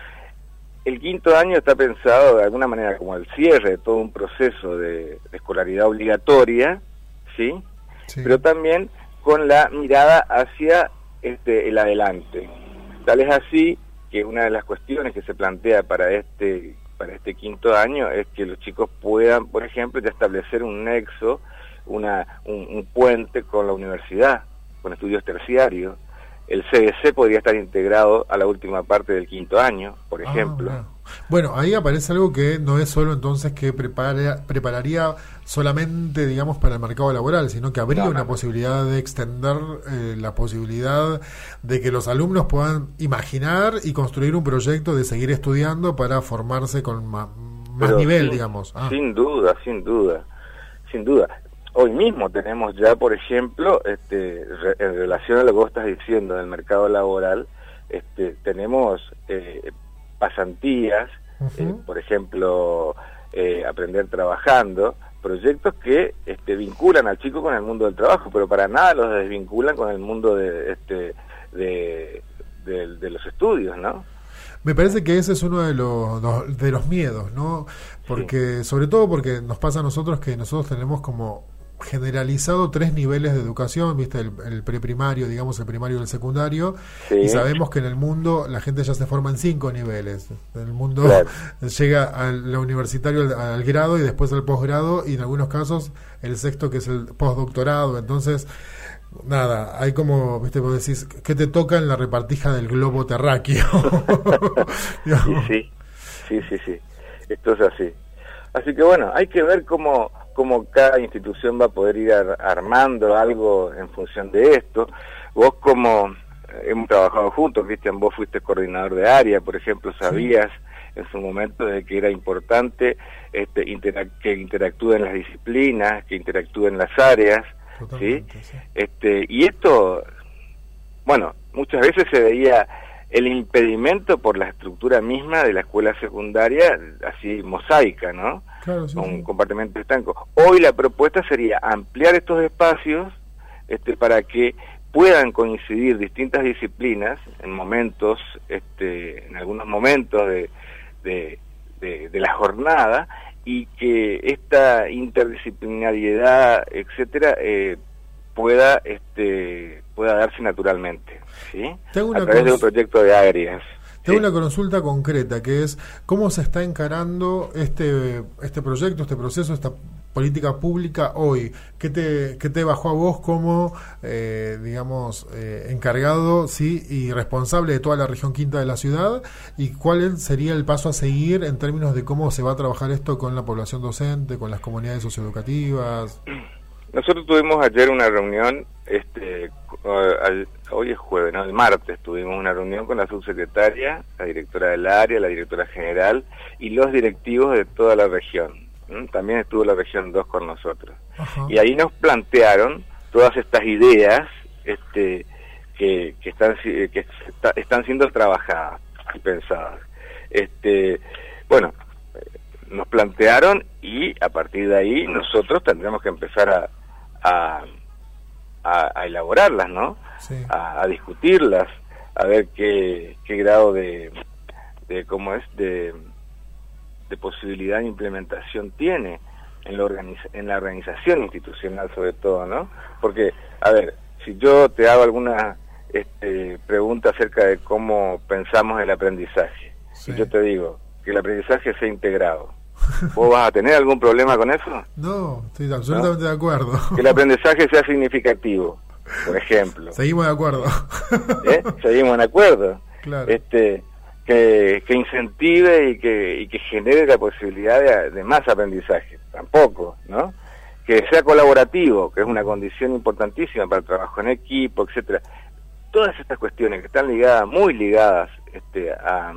El quinto año está pensado de alguna manera como el cierre de todo un proceso de, de escolaridad obligatoria, ¿sí? ¿sí? Pero también con la mirada hacia este el adelante. Tal es así que una de las cuestiones que se plantea para este para este quinto año es que los chicos puedan, por ejemplo, ya establecer un nexo, una un, un puente con la universidad, con estudios terciarios. El C D C podría estar integrado a la última parte del quinto año, por ejemplo. Ah, bueno, ahí aparece algo que no es solo entonces que prepara, prepararía solamente, digamos, para el mercado laboral, sino que habría no, una no. posibilidad de extender eh, la posibilidad de que los alumnos puedan imaginar y construir un proyecto de seguir estudiando para formarse con más, más nivel, sin, digamos. Ah. Sin duda, sin duda, sin duda. Hoy mismo tenemos ya, por ejemplo, este, re, en relación a lo que vos estás diciendo del mercado laboral, este, tenemos eh, pasantías, uh-huh. eh, por ejemplo, eh, aprender trabajando, proyectos que este, vinculan al chico con el mundo del trabajo, pero para nada los desvinculan con el mundo de, este, de, de, de los estudios, ¿no? Me parece que ese es uno de los, de los miedos, ¿no? Porque, sí. sobre todo porque nos pasa a nosotros que nosotros tenemos como generalizado tres niveles de educación, viste, el, el preprimario, digamos, el primario y el secundario, sí. y sabemos que en el mundo la gente ya se forma en cinco niveles. En el mundo claro. llega al universitario, al, al grado y después al posgrado, y en algunos casos el sexto, que es el postdoctorado. Entonces, nada, hay como, viste, vos decís, ¿qué te toca en la repartija del globo terráqueo? sí, sí, sí, sí, esto es así. Así que bueno, hay que ver cómo, cómo cada institución va a poder ir ar armando algo en función de esto. Vos, como hemos trabajado juntos, Cristian, vos fuiste coordinador de área, por ejemplo, sabías sí. en su momento de que era importante este, interac que interactúen las disciplinas, que interactúen las áreas, ¿sí? sí. Este, y esto, bueno, muchas veces se veía el impedimento por la estructura misma de la escuela secundaria, así mosaica, ¿no? Claro, sí, con sí. compartimentos estancos. Hoy la propuesta sería ampliar estos espacios este, para que puedan coincidir distintas disciplinas en momentos, este, en algunos momentos de, de, de, de la jornada, y que esta interdisciplinariedad, etcétera, eh, pueda este pueda darse naturalmente, ¿sí? Tengo una a través de un proyecto de áreas. Tengo ¿sí? una consulta concreta, que es cómo se está encarando este este proyecto, este proceso, esta política pública hoy. ¿Qué te qué te bajó a vos como eh, digamos eh, encargado, sí, y responsable de toda la región quinta de la ciudad, y cuál sería el paso a seguir en términos de cómo se va a trabajar esto con la población docente, con las comunidades socioeducativas? Nosotros tuvimos ayer una reunión, este, al, hoy es jueves, ¿no? El martes tuvimos una reunión con la subsecretaria, la directora del área, la directora general y los directivos de toda la región. ¿Mm? También estuvo la región dos con nosotros. Ajá. Y ahí nos plantearon todas estas ideas este, que, que, están, que está, están siendo trabajadas y pensadas. Este, bueno, nos plantearon y a partir de ahí nosotros tendremos que empezar a A, a, a elaborarlas, ¿no? Sí. A, a discutirlas, a ver qué, qué grado de, de cómo es de, de posibilidad de implementación tiene en la, organiza, en la organización institucional, sobre todo, ¿no? Porque, a ver, si yo te hago alguna este, pregunta acerca de cómo pensamos el aprendizaje, sí. y yo te digo que el aprendizaje sea integrado, ¿vos vas a tener algún problema con eso? No, estoy absolutamente ¿No? de acuerdo. Que el aprendizaje sea significativo, por ejemplo. Seguimos de acuerdo. ¿Eh? Seguimos de acuerdo. Claro. Este, que, que incentive y que, y que genere la posibilidad de, de más aprendizaje. Tampoco, ¿no? Que sea colaborativo, que es una condición importantísima para el trabajo en equipo, etcétera. Todas estas cuestiones que están ligadas, muy ligadas, este, a...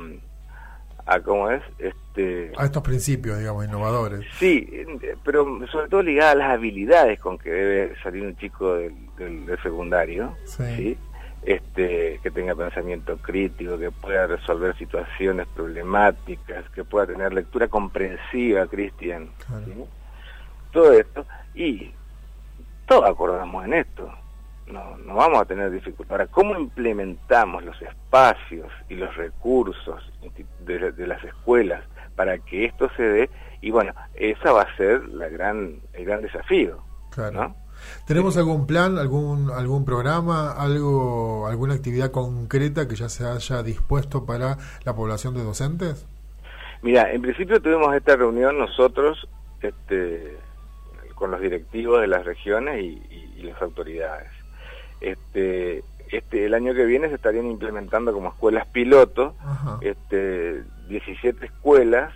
a cómo es este a estos principios, digamos, innovadores. Sí, pero sobre todo ligada a las habilidades con que debe salir un chico del, del, del secundario, sí. ¿sí? Este, que tenga pensamiento crítico, que pueda resolver situaciones problemáticas, que pueda tener lectura comprensiva, Cristian, claro. ¿sí? Todo esto, y todos acordamos en esto. No, no vamos a tener dificultad. Ahora, ¿cómo implementamos los espacios y los recursos de, de las escuelas para que esto se dé? Y bueno, esa va a ser la gran, el gran desafío. Claro. ¿No? ¿Tenemos algún plan, algún algún programa, algo, alguna actividad concreta que ya se haya dispuesto para la población de docentes? Mira, en principio tuvimos esta reunión nosotros, este, con los directivos de las regiones y, y, y las autoridades. Este, este, el año que viene se estarían implementando como escuelas piloto, este, diecisiete escuelas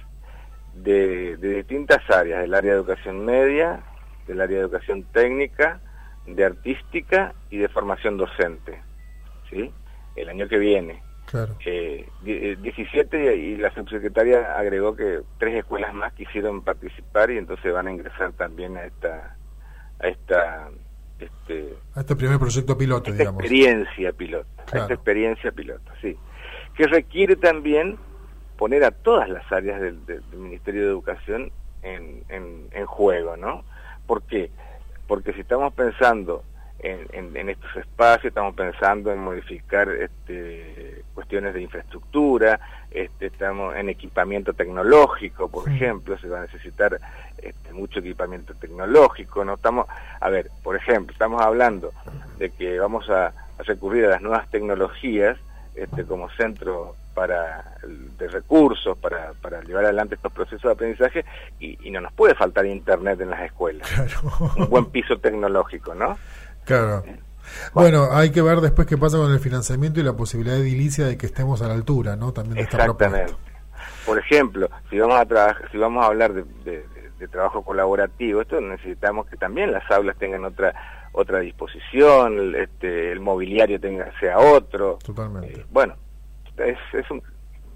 de, de distintas áreas, del área de educación media, del área de educación técnica, de artística y de formación docente, ¿sí? El año que viene. Claro. Eh, diecisiete, y la subsecretaria agregó que tres escuelas más quisieron participar y entonces van a ingresar también a esta, a esta Este, a este primer proyecto piloto, esta digamos. experiencia piloto, claro. esta experiencia piloto, sí, que requiere también poner a todas las áreas del, del, del Ministerio de Educación en, en, en juego, ¿no? ¿Por qué? Porque si estamos pensando en, en, en estos espacios, estamos pensando en modificar este, cuestiones de infraestructura, este, estamos en equipamiento tecnológico, por ejemplo, se va a necesitar este, mucho equipamiento tecnológico, ¿no? Estamos, a ver, por ejemplo, estamos hablando de que vamos a, a recurrir a las nuevas tecnologías este, como centro para de recursos para, para llevar adelante estos procesos de aprendizaje y, y no nos puede faltar internet en las escuelas, claro. Un buen piso tecnológico, ¿no? Claro. Bueno, bueno, hay que ver después qué pasa con el financiamiento y la posibilidad edilicia de que estemos a la altura, ¿no? También de esta exactamente. Por ejemplo, si vamos a trabajar, si vamos a hablar de, de, de, de trabajo colaborativo, esto necesitamos que también las aulas tengan otra otra disposición, este, el mobiliario tenga sea otro. Totalmente. Eh, bueno, es, es un,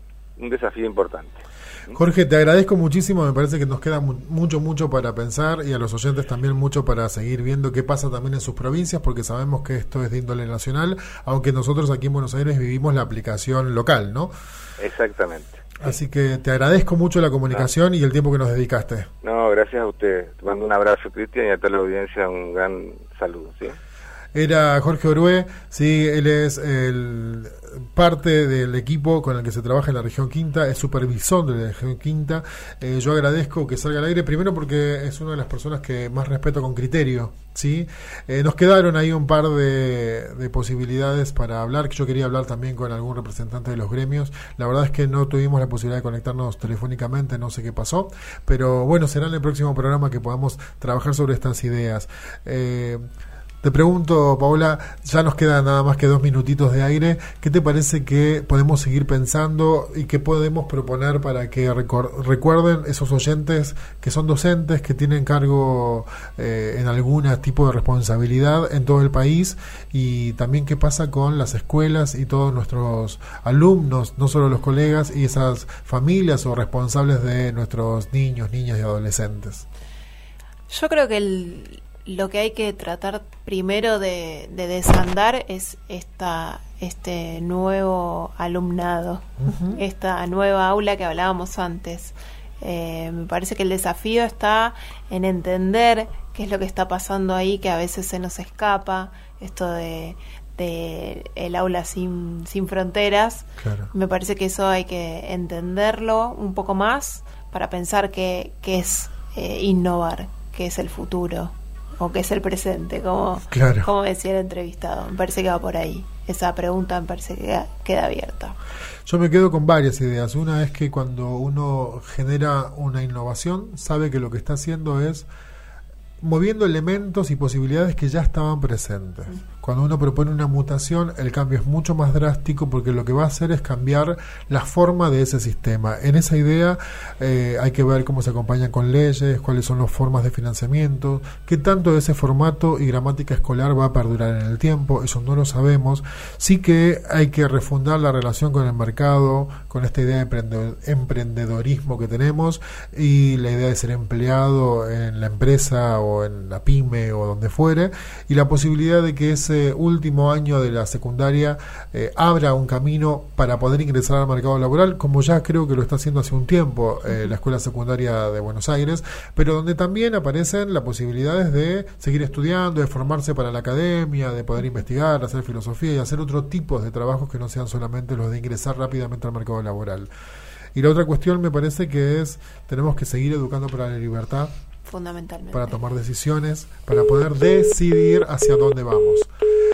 un desafío importante. Jorge, te agradezco muchísimo, me parece que nos queda mu mucho, mucho para pensar y a los oyentes también mucho para seguir viendo qué pasa también en sus provincias, porque sabemos que esto es de índole nacional, aunque nosotros aquí en Buenos Aires vivimos la aplicación local, ¿no? Exactamente. Así que te agradezco mucho la comunicación no. y el tiempo que nos dedicaste. No, gracias a usted. Te mando un abrazo, Cristian, y a toda la audiencia un gran saludo, ¿sí? Era Jorge Orué, sí, él es el parte del equipo con el que se trabaja en la región Quinta, es supervisor de la región Quinta. Eh, yo agradezco que salga al aire, primero porque es una de las personas que más respeto con criterio, ¿sí? Eh, nos quedaron ahí un par de, de posibilidades para hablar, que yo quería hablar también con algún representante de los gremios. La verdad es que no tuvimos la posibilidad de conectarnos telefónicamente, no sé qué pasó, pero bueno, será en el próximo programa que podamos trabajar sobre estas ideas. Eh, Te pregunto, Paola, ya nos quedan nada más que dos minutitos de aire. ¿Qué te parece que podemos seguir pensando y qué podemos proponer para que recuerden esos oyentes que son docentes, que tienen cargo eh, en algún tipo de responsabilidad en todo el país? Y también qué pasa con las escuelas y todos nuestros alumnos, no solo los colegas, y esas familias o responsables de nuestros niños, niñas y adolescentes. Yo creo que el... lo que hay que tratar primero de, de desandar es esta este nuevo alumnado, uh-huh. esta nueva aula que hablábamos antes. Eh, me parece que el desafío está en entender qué es lo que está pasando ahí, que a veces se nos escapa, esto de, de el aula sin, sin fronteras. Claro. Me parece que eso hay que entenderlo un poco más para pensar que, que es eh, innovar, que es el futuro. O que es el presente, como, claro. como decía el entrevistado. Me parece que va por ahí. Esa pregunta me parece que queda, queda abierta. Yo me quedo con varias ideas. Una es que cuando uno genera una innovación, sabe que lo que está haciendo es moviendo elementos y posibilidades que ya estaban presentes. Cuando uno propone una mutación, el cambio es mucho más drástico porque lo que va a hacer es cambiar la forma de ese sistema. En esa idea eh, hay que ver cómo se acompaña con leyes, cuáles son las formas de financiamiento, qué tanto de ese formato y gramática escolar va a perdurar en el tiempo, eso no lo sabemos. Sí que hay que refundar la relación con el mercado, con esta idea de emprendedorismo que tenemos y la idea de ser empleado en la empresa o en la pyme o donde fuere, y la posibilidad de que ese último año de la secundaria eh, abra un camino para poder ingresar al mercado laboral, como ya creo que lo está haciendo hace un tiempo eh, la Escuela Secundaria de Buenos Aires, pero donde también aparecen las posibilidades de seguir estudiando, de formarse para la academia, de poder investigar, hacer filosofía y hacer otros tipos de trabajos que no sean solamente los de ingresar rápidamente al mercado laboral. Y la otra cuestión me parece que es, tenemos que seguir educando para la libertad, fundamentalmente, para tomar decisiones, para poder decidir hacia dónde vamos.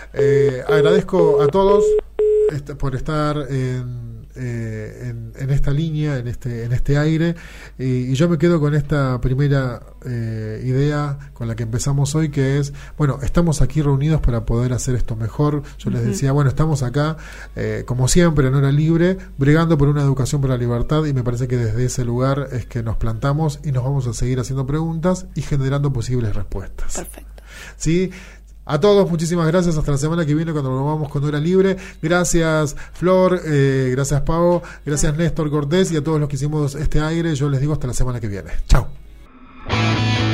Eh, agradezco a todos este, por estar en, eh, en, en esta línea, en este, en este aire, y, y yo me quedo con esta primera eh, idea con la que empezamos hoy, que es, bueno, estamos aquí reunidos para poder hacer esto mejor. Yo les decía, bueno, estamos acá, eh, como siempre, en Hora Libre, bregando por una educación para la libertad, y me parece que desde ese lugar es que nos plantamos y nos vamos a seguir haciendo preguntas y generando posibles respuestas. Perfecto. ¿Sí? A todos, muchísimas gracias. Hasta la semana que viene cuando nos vamos con Hora Libre. Gracias, Flor. Eh, gracias, Pau. Gracias, Néstor Cortés. Y a todos los que hicimos este aire, yo les digo hasta la semana que viene. Chao.